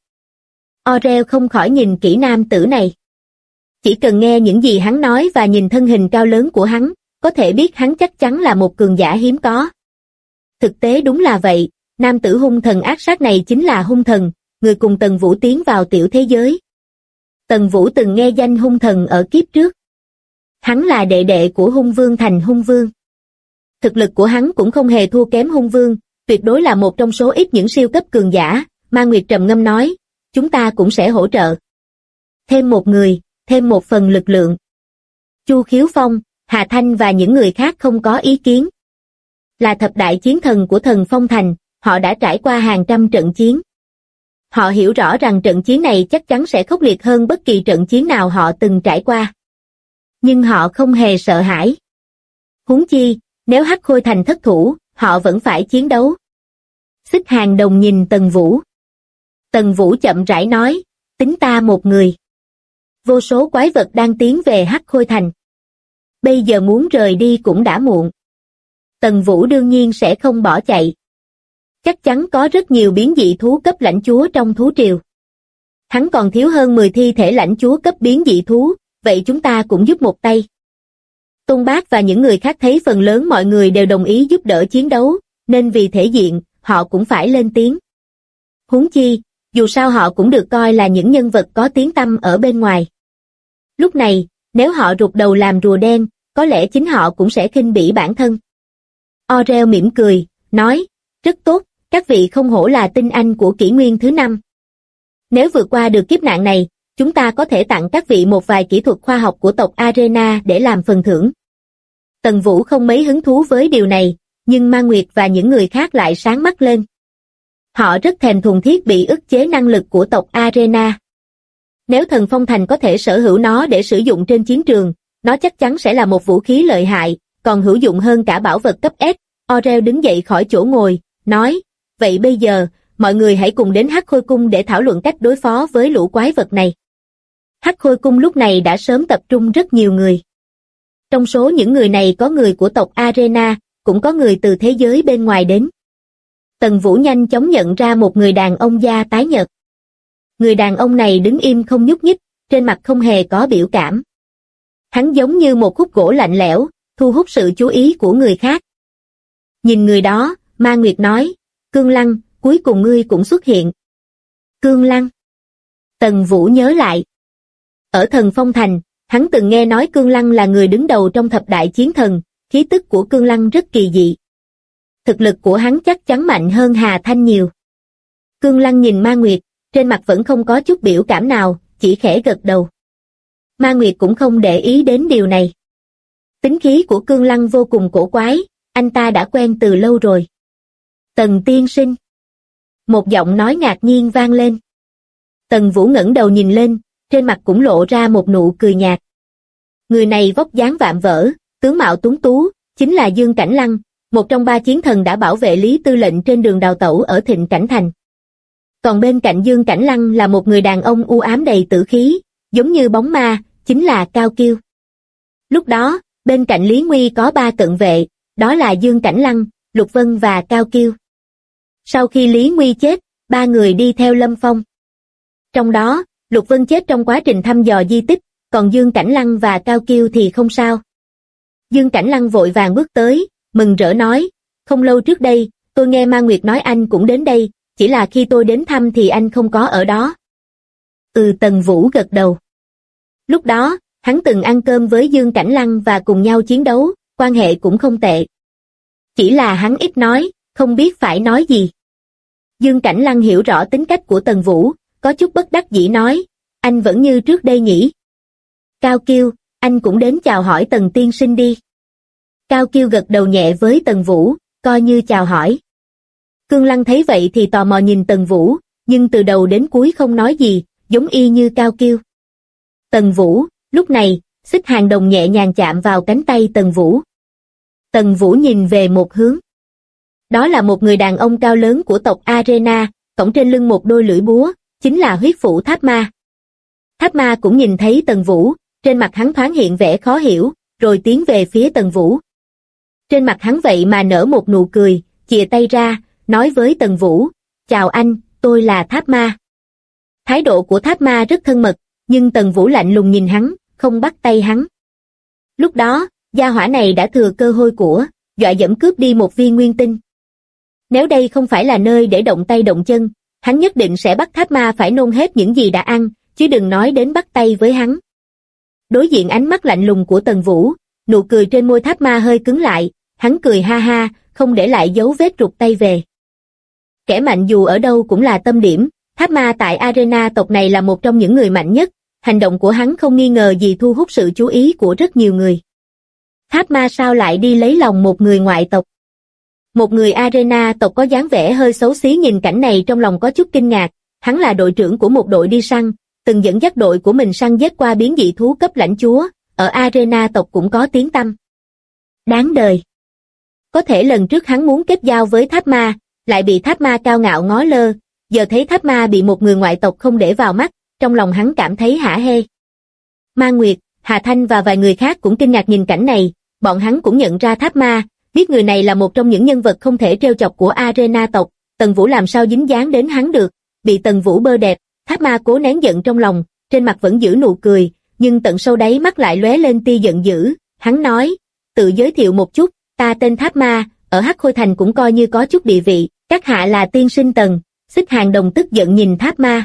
Orel không khỏi nhìn kỹ nam tử này. Chỉ cần nghe những gì hắn nói và nhìn thân hình cao lớn của hắn, có thể biết hắn chắc chắn là một cường giả hiếm có. Thực tế đúng là vậy, nam tử hung thần ác sát này chính là hung thần, người cùng Tần Vũ tiến vào tiểu thế giới. Tần Vũ từng nghe danh hung thần ở kiếp trước. Hắn là đệ đệ của hung vương thành hung vương. Thực lực của hắn cũng không hề thua kém hung vương, tuyệt đối là một trong số ít những siêu cấp cường giả. Ma Nguyệt trầm ngâm nói, chúng ta cũng sẽ hỗ trợ. Thêm một người, thêm một phần lực lượng. Chu Khiếu Phong, Hà Thanh và những người khác không có ý kiến. Là thập đại chiến thần của thần Phong Thành, họ đã trải qua hàng trăm trận chiến. Họ hiểu rõ rằng trận chiến này chắc chắn sẽ khốc liệt hơn bất kỳ trận chiến nào họ từng trải qua. Nhưng họ không hề sợ hãi. Huống chi, nếu Hắc Khôi thành thất thủ, họ vẫn phải chiến đấu. Xích Hàng Đồng nhìn Tần Vũ. Tần Vũ chậm rãi nói, tính ta một người. Vô số quái vật đang tiến về Hắc Khôi thành. Bây giờ muốn rời đi cũng đã muộn. Tần Vũ đương nhiên sẽ không bỏ chạy. Chắc chắn có rất nhiều biến dị thú cấp lãnh chúa trong thú triều. Hắn còn thiếu hơn 10 thi thể lãnh chúa cấp biến dị thú, vậy chúng ta cũng giúp một tay. Tôn Bác và những người khác thấy phần lớn mọi người đều đồng ý giúp đỡ chiến đấu, nên vì thể diện, họ cũng phải lên tiếng. Huống chi, dù sao họ cũng được coi là những nhân vật có tiếng tăm ở bên ngoài. Lúc này, nếu họ rụt đầu làm rùa đen, có lẽ chính họ cũng sẽ khinh bỉ bản thân. Orel mỉm cười, nói, rất tốt, các vị không hổ là tinh anh của kỷ nguyên thứ 5. Nếu vượt qua được kiếp nạn này, chúng ta có thể tặng các vị một vài kỹ thuật khoa học của tộc Arena để làm phần thưởng. Tần Vũ không mấy hứng thú với điều này, nhưng Ma Nguyệt và những người khác lại sáng mắt lên. Họ rất thèm thuồng thiết bị ức chế năng lực của tộc Arena. Nếu thần Phong Thành có thể sở hữu nó để sử dụng trên chiến trường, nó chắc chắn sẽ là một vũ khí lợi hại, còn hữu dụng hơn cả bảo vật cấp S. Orel đứng dậy khỏi chỗ ngồi, nói, vậy bây giờ, mọi người hãy cùng đến Hắc Khôi cung để thảo luận cách đối phó với lũ quái vật này. Hắc Khôi cung lúc này đã sớm tập trung rất nhiều người. Trong số những người này có người của tộc Arena, cũng có người từ thế giới bên ngoài đến. Tần Vũ nhanh chóng nhận ra một người đàn ông da tái nhợt. Người đàn ông này đứng im không nhúc nhích, trên mặt không hề có biểu cảm. Hắn giống như một khúc gỗ lạnh lẽo, thu hút sự chú ý của người khác. Nhìn người đó, Ma Nguyệt nói, Cương Lăng, cuối cùng ngươi cũng xuất hiện. Cương Lăng. Tần Vũ nhớ lại. Ở thần Phong Thành, hắn từng nghe nói Cương Lăng là người đứng đầu trong thập đại chiến thần, khí tức của Cương Lăng rất kỳ dị. thực lực của hắn chắc chắn mạnh hơn Hà Thanh nhiều. Cương Lăng nhìn Ma Nguyệt, trên mặt vẫn không có chút biểu cảm nào, chỉ khẽ gật đầu. Ma Nguyệt cũng không để ý đến điều này. Tính khí của Cương Lăng vô cùng cổ quái, anh ta đã quen từ lâu rồi. Tần tiên sinh. Một giọng nói ngạc nhiên vang lên. Tần Vũ ngẩng đầu nhìn lên, trên mặt cũng lộ ra một nụ cười nhạt. Người này vóc dáng vạm vỡ, tướng mạo tuấn tú, chính là Dương Cảnh Lăng, một trong 3 chiến thần đã bảo vệ Lý Tư lệnh trên đường đào tẩu ở Thịnh Cảnh Thành. Còn bên cạnh Dương Cảnh Lăng là một người đàn ông u ám đầy tử khí, giống như bóng ma, chính là Cao Kiêu. Lúc đó, bên cạnh Lý Nguy có 3 cận vệ, đó là Dương Cảnh Lăng, Lục Vân và Cao Kiêu. Sau khi Lý Nguy chết, 3 người đi theo Lâm Phong. Trong đó, Lục Vân chết trong quá trình thăm dò di tích, còn Dương Cảnh Lăng và Cao Kiêu thì không sao. Dương Cảnh Lăng vội vàng bước tới, mừng rỡ nói, không lâu trước đây, tôi nghe Ma Nguyệt nói anh cũng đến đây, chỉ là khi tôi đến thăm thì anh không có ở đó. Tần Vũ gật đầu. Lúc đó, hắn từng ăn cơm với Dương Cảnh Lăng và cùng nhau chiến đấu, quan hệ cũng không tệ. Chỉ là hắn ít nói, không biết phải nói gì. Dương Cảnh Lăng hiểu rõ tính cách của Tần Vũ, có chút bất đắc dĩ nói, anh vẫn như trước đây nhỉ. Cao Kiêu, anh cũng đến chào hỏi Tần tiên sinh đi. Cao Kiêu gật đầu nhẹ với Tần Vũ, coi như chào hỏi. Cương Lăng thấy vậy thì tò mò nhìn Tần Vũ, nhưng từ đầu đến cuối không nói gì, giống y như Cao Kiêu. Tần Vũ, lúc này, Xích Hàng Đồng nhẹ nhàng chạm vào cánh tay Tần Vũ. Tần Vũ nhìn về một hướng. Đó là một người đàn ông cao lớn của tộc Arena, cõng trên lưng một đôi lưỡi búa, chính là huyết phủ Tháp Ma. Tháp Ma cũng nhìn thấy Tần Vũ, trên mặt hắn thoáng hiện vẻ khó hiểu, rồi tiến về phía Tần Vũ. Trên mặt hắn vậy mà nở một nụ cười, chìa tay ra, nói với Tần Vũ, chào anh, tôi là Tháp Ma. Thái độ của Tháp Ma rất thân mật, nhưng Tần Vũ lạnh lùng nhìn hắn, không bắt tay hắn. Lúc đó, gia hỏa này đã thừa cơ hôi của, dọa dẫm cướp đi một viên nguyên tinh. Nếu đây không phải là nơi để động tay động chân, hắn nhất định sẽ bắt Tháp Ma phải nôn hết những gì đã ăn, chứ đừng nói đến bắt tay với hắn. Đối diện ánh mắt lạnh lùng của Tần Vũ, nụ cười trên môi Tháp Ma hơi cứng lại, hắn cười ha ha, không để lại dấu vết rụt tay về. Kẻ mạnh dù ở đâu cũng là tâm điểm, Tháp Ma tại Arena tộc này là một trong những người mạnh nhất, hành động của hắn không nghi ngờ gì thu hút sự chú ý của rất nhiều người. Tháp Ma sao lại đi lấy lòng một người ngoại tộc? Một người Arena tộc có dáng vẻ hơi xấu xí nhìn cảnh này trong lòng có chút kinh ngạc, hắn là đội trưởng của một đội đi săn, từng dẫn dắt đội của mình săn giết qua biến dị thú cấp lãnh chúa, ở Arena tộc cũng có tiếng tăm. Đáng đời. Có thể lần trước hắn muốn kết giao với Tháp Ma, lại bị Tháp Ma cao ngạo ngó lơ, giờ thấy Tháp Ma bị một người ngoại tộc không để vào mắt, trong lòng hắn cảm thấy hả hê. Ma Nguyệt, Hà Thanh và vài người khác cũng kinh ngạc nhìn cảnh này, bọn hắn cũng nhận ra Tháp Ma, biết người này là một trong những nhân vật không thể trêu chọc của Arena tộc, Tần Vũ làm sao dính dáng đến hắn được, bị Tần Vũ bơ đẹp, Tháp Ma cố nén giận trong lòng, trên mặt vẫn giữ nụ cười, nhưng tận sâu đáy mắt lại lóe lên tia giận dữ, hắn nói, tự giới thiệu một chút, ta tên Tháp Ma, ở Hắc Khôi Thành cũng coi như có chút địa vị, các hạ là tiên sinh Tần. Xích Hàng Đồng tức giận nhìn Tháp Ma.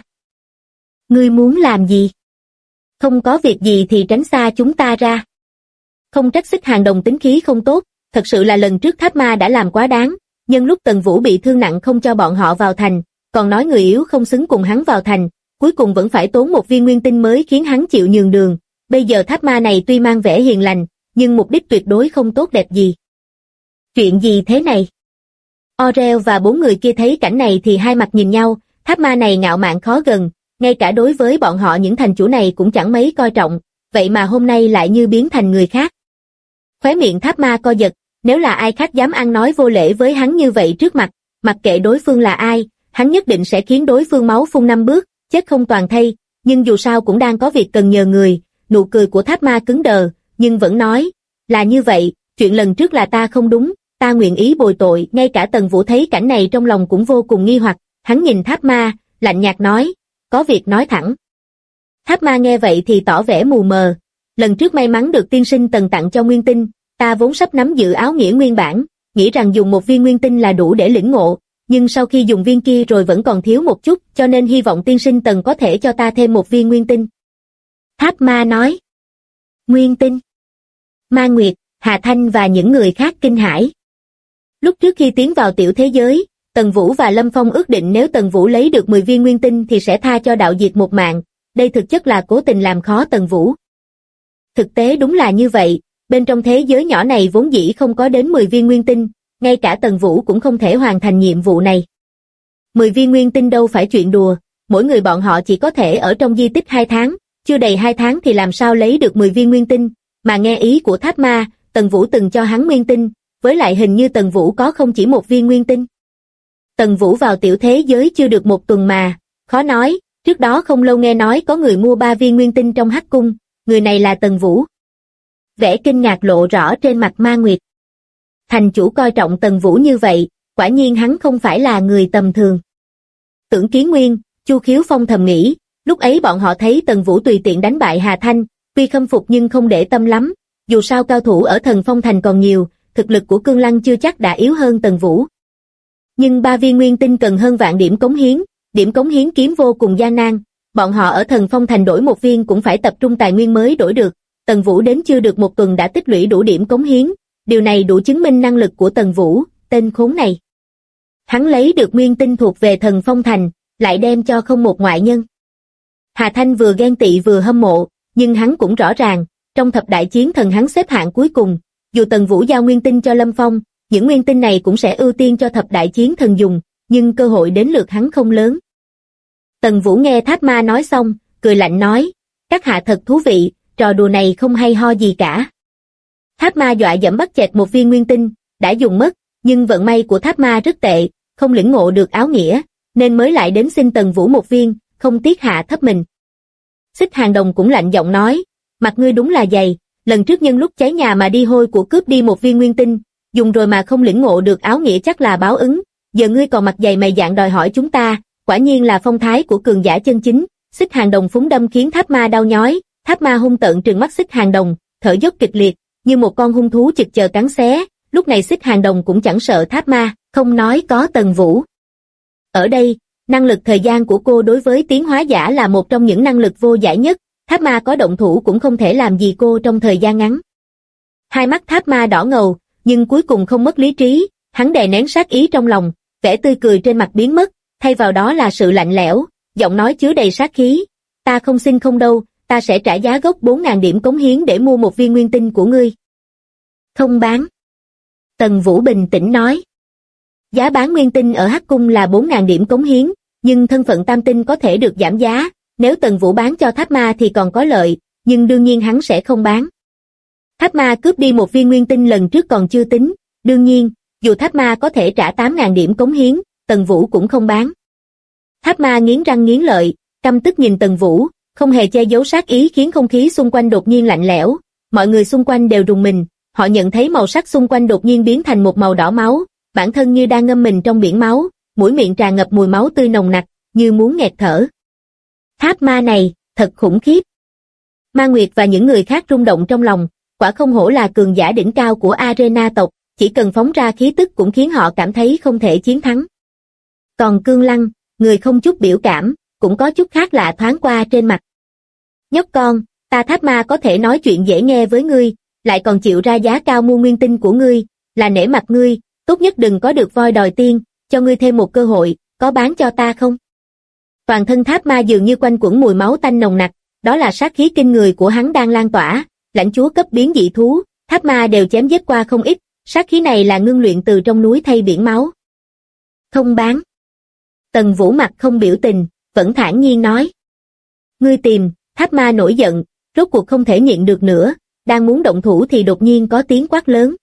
Ngươi muốn làm gì? Không có việc gì thì tránh xa chúng ta ra. Không trách Xích Hàng Đồng tính khí không tốt, thật sự là lần trước Tháp Ma đã làm quá đáng, nhưng lúc Tần Vũ bị thương nặng không cho bọn họ vào thành, còn nói người yếu không xứng cùng hắn vào thành, cuối cùng vẫn phải tốn một viên nguyên tinh mới khiến hắn chịu nhường đường. Bây giờ Tháp Ma này tuy mang vẻ hiền lành, nhưng mục đích tuyệt đối không tốt đẹp gì. Chuyện gì thế này? Orel và 4 người kia thấy cảnh này thì hai mặt nhìn nhau, Tháp Ma này ngạo mạn khó gần, ngay cả đối với bọn họ những thành chủ này cũng chẳng mấy coi trọng, vậy mà hôm nay lại như biến thành người khác. Khóe miệng Tháp Ma co giật, nếu là ai khác dám ăn nói vô lễ với hắn như vậy trước mặt, mặc kệ đối phương là ai, hắn nhất định sẽ khiến đối phương máu phun 5 bước, chết không toàn thây, nhưng dù sao cũng đang có việc cần nhờ người, nụ cười của Tháp Ma cứng đờ, nhưng vẫn nói, là như vậy, chuyện lần trước là ta không đúng, ta nguyện ý bồi tội. Ngay cả Tần Vũ thấy cảnh này trong lòng cũng vô cùng nghi hoặc, hắn nhìn Tháp Ma, lạnh nhạt nói, có việc nói thẳng. Tháp Ma nghe vậy thì tỏ vẻ mù mờ, lần trước may mắn được tiên sinh Tần tặng cho nguyên tinh, ta vốn sắp nắm giữ áo nghĩa nguyên bản, nghĩ rằng dùng một viên nguyên tinh là đủ để lĩnh ngộ, nhưng sau khi dùng viên kia rồi vẫn còn thiếu một chút, cho nên hy vọng tiên sinh Tần có thể cho ta thêm một viên nguyên tinh. Tháp Ma nói, nguyên tinh. Ma Nguyệt, Hà Thanh và những người khác kinh hãi. Lúc trước khi tiến vào tiểu thế giới, Tần Vũ và Lâm Phong ước định nếu Tần Vũ lấy được 10 viên nguyên tinh thì sẽ tha cho đạo diệt một mạng, đây thực chất là cố tình làm khó Tần Vũ. Thực tế đúng là như vậy, bên trong thế giới nhỏ này vốn dĩ không có đến 10 viên nguyên tinh, ngay cả Tần Vũ cũng không thể hoàn thành nhiệm vụ này. 10 viên nguyên tinh đâu phải chuyện đùa, mỗi người bọn họ chỉ có thể ở trong di tích 2 tháng, chưa đầy 2 tháng thì làm sao lấy được 10 viên nguyên tinh, mà nghe ý của Tháp Ma, Tần Vũ từng cho hắn nguyên tinh, với lại hình như Tần Vũ có không chỉ một viên nguyên tinh. Tần Vũ vào tiểu thế giới chưa được 1 tuần mà, khó nói, trước đó không lâu nghe nói có người mua 3 viên nguyên tinh trong Hắc Cung, người này là Tần Vũ. Vẻ kinh ngạc lộ rõ trên mặt Ma Nguyệt. Thành chủ coi trọng Tần Vũ như vậy, quả nhiên hắn không phải là người tầm thường. Tưởng Kiến Nguyên, Chu Khiếu Phong thầm nghĩ, lúc ấy bọn họ thấy Tần Vũ tùy tiện đánh bại Hà Thanh, tuy khâm phục nhưng không để tâm lắm, dù sao cao thủ ở Thần Phong Thành còn nhiều, thực lực của Cương Lăng chưa chắc đã yếu hơn Tần Vũ. Nhưng 3 viên nguyên tinh cần hơn vạn điểm cống hiến kiếm vô cùng gian nan, bọn họ ở Thần Phong Thành đổi 1 viên cũng phải tập trung tài nguyên mới đổi được, Tần Vũ đến chưa được 1 tuần đã tích lũy đủ điểm cống hiến, điều này đủ chứng minh năng lực của Tần Vũ, tên khốn này. Hắn lấy được nguyên tinh thuộc về Thần Phong Thành, lại đem cho không một ngoại nhân. Hà Thanh vừa ghen tị vừa hâm mộ, nhưng hắn cũng rõ ràng, trong thập đại chiến thần hắn xếp hạng cuối cùng, dù Tần Vũ giao nguyên tinh cho Lâm Phong, những nguyên tinh này cũng sẽ ưu tiên cho thập đại chiến thần dùng, nhưng cơ hội đến lượt hắn không lớn. Tần Vũ nghe Tháp Ma nói xong, cười lạnh nói, các hạ thật thú vị, trò đùa này không hay ho gì cả. Tháp Ma dọa dẫm bắt chẹt 1 viên nguyên tinh, đã dùng mất, nhưng vận may của Tháp Ma rất tệ, không lĩnh ngộ được áo nghĩa, nên mới lại đến xin Tần Vũ 1 viên, không tiếc hạ thấp mình. Xích Hàng Đồng cũng lạnh giọng nói, mặt ngươi đúng là dày, lần trước nhân lúc cháy nhà mà đi hôi của cướp đi 1 viên nguyên tinh, dùng rồi mà không lĩnh ngộ được áo nghĩa chắc là báo ứng, giờ ngươi còn mặt dày mày dạn đòi hỏi chúng ta, quả nhiên là phong thái của cường giả chân chính. Xích Hàng Đồng phúng đâm khiến Tháp Ma đau nhói, Tháp Ma hung tợn trừng mắt Xích Hàng Đồng, thở dốc kịch liệt, như một con hung thú chực chờ cắn xé, lúc này Xích Hàng Đồng cũng chẳng sợ Tháp Ma, không nói có Tần Vũ. Ở đây, năng lực thời gian của cô đối với tiến hóa giả là một trong những năng lực vô giải nhất, Tháp Ma có động thủ cũng không thể làm gì cô trong thời gian ngắn. Hai mắt Tháp Ma đỏ ngầu, nhưng cuối cùng không mất lý trí, hắn đè nén sát ý trong lòng, vẻ tươi cười trên mặt biến mất, thay vào đó là sự lạnh lẽo, giọng nói chứa đầy sát khí, ta không xin không đâu, ta sẽ trả giá gốc 4.000 điểm cống hiến để mua 1 viên nguyên tinh của ngươi. Không bán. Tần Vũ bình tĩnh nói. Giá bán nguyên tinh ở Hắc Cung là 4.000 điểm cống hiến, nhưng thân phận tam tinh có thể được giảm giá, nếu Tần Vũ bán cho Tháp Ma thì còn có lợi, nhưng đương nhiên hắn sẽ không bán. Tháp Ma cướp đi 1 viên nguyên tinh lần trước còn chưa tính, đương nhiên, dù Tháp Ma có thể trả 8.000 điểm cống hiến, Tần Vũ cũng không bán. Tháp Ma nghiến răng nghiến lợi, căm tức nhìn Tần Vũ, không hề che giấu sát ý khiến không khí xung quanh đột nhiên lạnh lẽo, mọi người xung quanh đều rùng mình, họ nhận thấy màu sắc xung quanh đột nhiên biến thành một màu đỏ máu, bản thân như đang ngâm mình trong biển máu, mũi miệng tràn ngập mùi máu tươi nồng nặc, như muốn nghẹt thở. Tháp Ma này, thật khủng khiếp. Ma Nguyệt và những người khác rung động trong lòng, quả không hổ là cường giả đỉnh cao của Arena tộc, chỉ cần phóng ra khí tức cũng khiến họ cảm thấy không thể chiến thắng. Còn Cương Lăng, người không chút biểu cảm, cũng có chút khác lạ thoáng qua trên mặt. Nhóc con, ta Tháp Ma có thể nói chuyện dễ nghe với ngươi, lại còn chịu ra giá cao mua nguyên tinh của ngươi, là nể mặt ngươi, tốt nhất đừng có được voi đòi tiên, cho ngươi thêm một cơ hội, có bán cho ta không? Toàn thân Tháp Ma dường như quanh quẩn mùi máu tanh nồng nặc, đó là sát khí kinh người của hắn đang lan tỏa, lãnh chúa cấp biến dị thú, Tháp Ma đều chém giết qua không ít, sát khí này là ngưng luyện từ trong núi thay biển máu. Không bán. Tần Vũ mặt không biểu tình, vẫn thản nhiên nói. Ngươi tìm, Tháp Ma nổi giận, rốt cuộc không thể nhịn được nữa, đang muốn động thủ thì đột nhiên có tiếng quát lớn.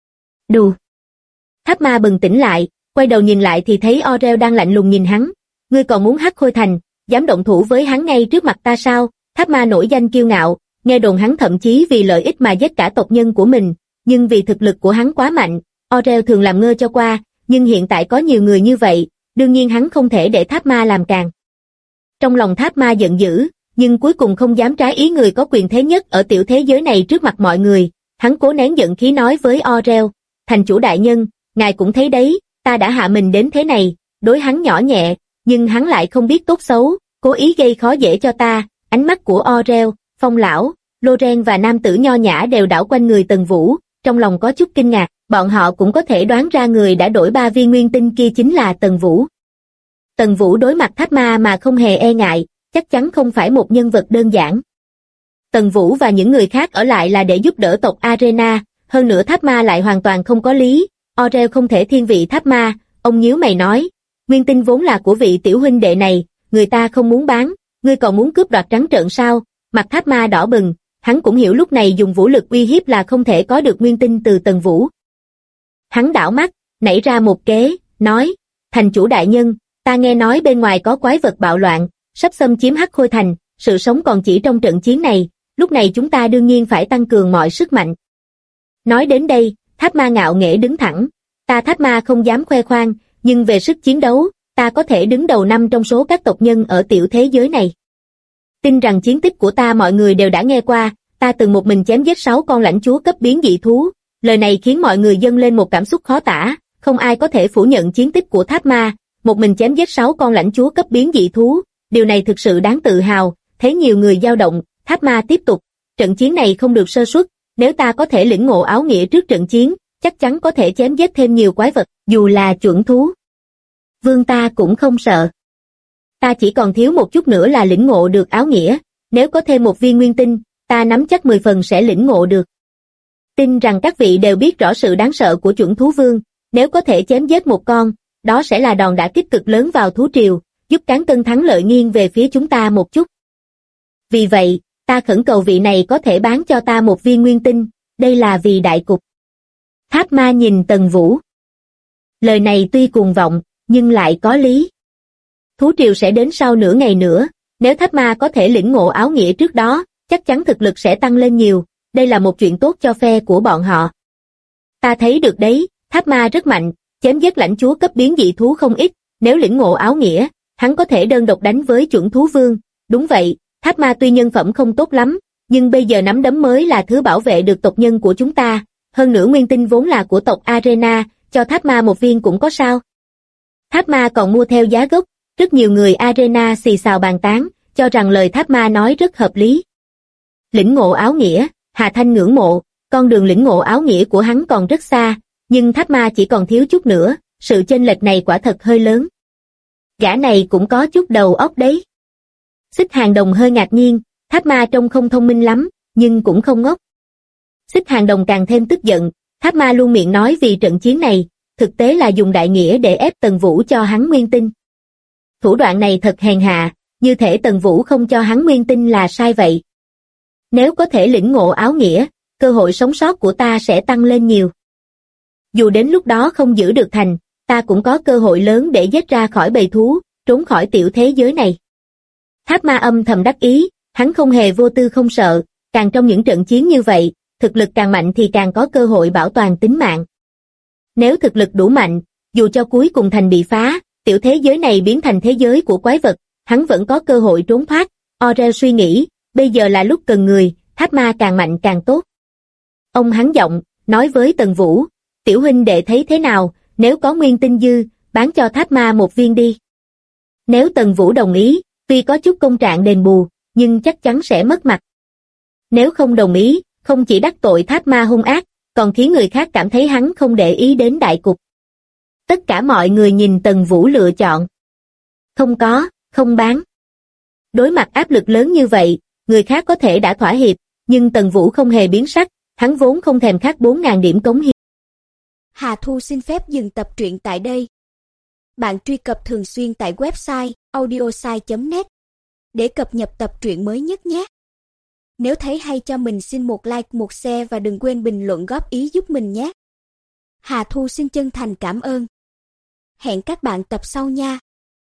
Đù. Tháp Ma bừng tỉnh lại, quay đầu nhìn lại thì thấy Orel đang lạnh lùng nhìn hắn. Ngươi còn muốn Hắc Khôi Thành, dám động thủ với hắn ngay trước mặt ta sao? Tháp Ma nổi danh kiêu ngạo, nghe đồn hắn thậm chí vì lợi ích mà giết cả tộc nhân của mình, nhưng vì thực lực của hắn quá mạnh, Orel thường làm ngơ cho qua, nhưng hiện tại có nhiều người như vậy, đương nhiên hắn không thể để Tháp Ma làm càn. Trong lòng Tháp Ma giận dữ, nhưng cuối cùng không dám trái ý người có quyền thế nhất ở tiểu thế giới này trước mặt mọi người, hắn cố nén giận khí nói với Orel, thành chủ đại nhân, ngài cũng thấy đấy, ta đã hạ mình đến thế này, đối hắn nhỏ nhẹ, nhưng hắn lại không biết tốt xấu, cố ý gây khó dễ cho ta. Ánh mắt của Orel, Phong lão, Loren và nam tử nho nhã đều đảo quanh người Tần Vũ, trong lòng có chút kinh ngạc, bọn họ cũng có thể đoán ra người đã đổi 3 viên nguyên tinh kia chính là Tần Vũ. Tần Vũ đối mặt Tháp Ma mà không hề e ngại, chắc chắn không phải một nhân vật đơn giản. Tần Vũ và những người khác ở lại là để giúp đỡ tộc Arena, hơn nữa Tháp Ma lại hoàn toàn không có lý, Orel không thể thiên vị Tháp Ma, ông nhíu mày nói, nguyên tinh vốn là của vị tiểu huynh đệ này, người ta không muốn bán, ngươi còn muốn cướp đoạt trắng trợn sao? Mặt Tháp Ma đỏ bừng, hắn cũng hiểu lúc này dùng vũ lực uy hiếp là không thể có được nguyên tinh từ Tần Vũ. Hắn đảo mắt, nảy ra một kế, nói, thành chủ đại nhân, ta nghe nói bên ngoài có quái vật bạo loạn, sắp xâm chiếm Hắc Khôi Thành, sự sống còn chỉ trong trận chiến này, lúc này chúng ta đương nhiên phải tăng cường mọi sức mạnh. Nói đến đây, Tháp Ma ngạo nghễ đứng thẳng, ta Tháp Ma không dám khoe khoang, nhưng về sức chiến đấu, ta có thể đứng đầu 5 trong số các tộc nhân ở tiểu thế giới này. Tin rằng chiến tích của ta mọi người đều đã nghe qua, ta từng một mình chém giết 6 con lãnh chúa cấp biến dị thú, lời này khiến mọi người dâng lên một cảm xúc khó tả, không ai có thể phủ nhận chiến tích của Tháp Ma, một mình chém giết 6 con lãnh chúa cấp biến dị thú, điều này thực sự đáng tự hào, thấy nhiều người dao động, Tháp Ma tiếp tục, trận chiến này không được sơ suất, nếu ta có thể lĩnh ngộ áo nghĩa trước trận chiến, chắc chắn có thể chém giết thêm nhiều quái vật, dù là chuẩn thú. Vương ta cũng không sợ. Ta chỉ còn thiếu một chút nữa là lĩnh ngộ được áo nghĩa, nếu có thêm một viên nguyên tinh, ta nắm chắc 10 phần sẽ lĩnh ngộ được. Tin rằng các vị đều biết rõ sự đáng sợ của chuẩn thú vương, nếu có thể chém giết một con, đó sẽ là đòn đả kích cực lớn vào thú triều, giúp cán cân thắng lợi nghiêng về phía chúng ta một chút. Vì vậy, ta khẩn cầu vị này có thể bán cho ta một viên nguyên tinh, đây là vì đại cục. Tháp Ma nhìn Tần Vũ. Lời này tuy cuồng vọng, nhưng lại có lý. Thú triều sẽ đến sau nửa ngày nữa, nếu Tháp Ma có thể lĩnh ngộ áo nghĩa trước đó, chắc chắn thực lực sẽ tăng lên nhiều, đây là một chuyện tốt cho phe của bọn họ. Ta thấy được đấy, Tháp Ma rất mạnh, chém giết lãnh chúa cấp biến dị thú không ít, nếu lĩnh ngộ áo nghĩa, hắn có thể đơn độc đánh với chuẩn thú vương, đúng vậy, Tháp Ma tuy nhân phẩm không tốt lắm, nhưng bây giờ nắm đấm mới là thứ bảo vệ được tộc nhân của chúng ta, hơn nữa nguyên tinh vốn là của tộc Arena, cho Tháp Ma một viên cũng có sao. Tháp Ma còn mua theo giá gốc, rất nhiều người Arena xì xào bàn tán, cho rằng lời Tháp Ma nói rất hợp lý. Lĩnh ngộ áo nghĩa, Hà Thanh ngưỡng mộ, con đường lĩnh ngộ áo nghĩa của hắn còn rất xa, nhưng Tháp Ma chỉ còn thiếu chút nữa, sự chênh lệch này quả thật hơi lớn. Gã này cũng có chút đầu óc đấy. Xích Hàng Đồng hơi ngạc nhiên, Tháp Ma trông không thông minh lắm, nhưng cũng không ngốc. Xích Hàng Đồng càng thêm tức giận, Tháp Ma luôn miệng nói vì trận chiến này, thực tế là dùng đại nghĩa để ép Tần Vũ cho hắn nguyên tinh. Thủ đoạn này thật hèn hạ, như thể Tần Vũ không cho hắn nguyên tinh là sai vậy. Nếu có thể lĩnh ngộ áo nghĩa, cơ hội sống sót của ta sẽ tăng lên nhiều. Dù đến lúc đó không giữ được thành, ta cũng có cơ hội lớn để giết ra khỏi bầy thú, trốn khỏi tiểu thế giới này. Tháp Ma âm thầm đắc ý, hắn không hề vô tư không sợ, càng trong những trận chiến như vậy, thực lực càng mạnh thì càng có cơ hội bảo toàn tính mạng. Nếu thực lực đủ mạnh, dù cho cuối cùng thành bị phá, tiểu thế giới này biến thành thế giới của quái vật, hắn vẫn có cơ hội trốn thoát. Orel suy nghĩ, bây giờ là lúc cần người, Tháp Ma càng mạnh càng tốt. Ông hắn giọng, nói với Tần Vũ, tiểu huynh đệ thấy thế nào, nếu có nguyên tinh dư, bán cho Tháp Ma một viên đi. Nếu Tần Vũ đồng ý, tuy có chút công trạng đền bù, nhưng chắc chắn sẽ mất mặt. Nếu không đồng ý, không chỉ đắc tội Tháp Ma hung ác, còn khiến người khác cảm thấy hắn không để ý đến đại cục. Tất cả mọi người nhìn Tần Vũ lựa chọn. Không có, không bán. Đối mặt áp lực lớn như vậy, người khác có thể đã thỏa hiệp, nhưng Tần Vũ không hề biến sắc, hắn vốn không thèm khát 4.000 điểm cống hiến. Hà Thu xin phép dừng tập truyện tại đây. Bạn truy cập thường xuyên tại website audiosai.net để cập nhật tập truyện mới nhất nhé. Nếu thấy hay cho mình xin một like, một share và đừng quên bình luận góp ý giúp mình nhé. Hà Thu xin chân thành cảm ơn. Hẹn các bạn tập sau nha.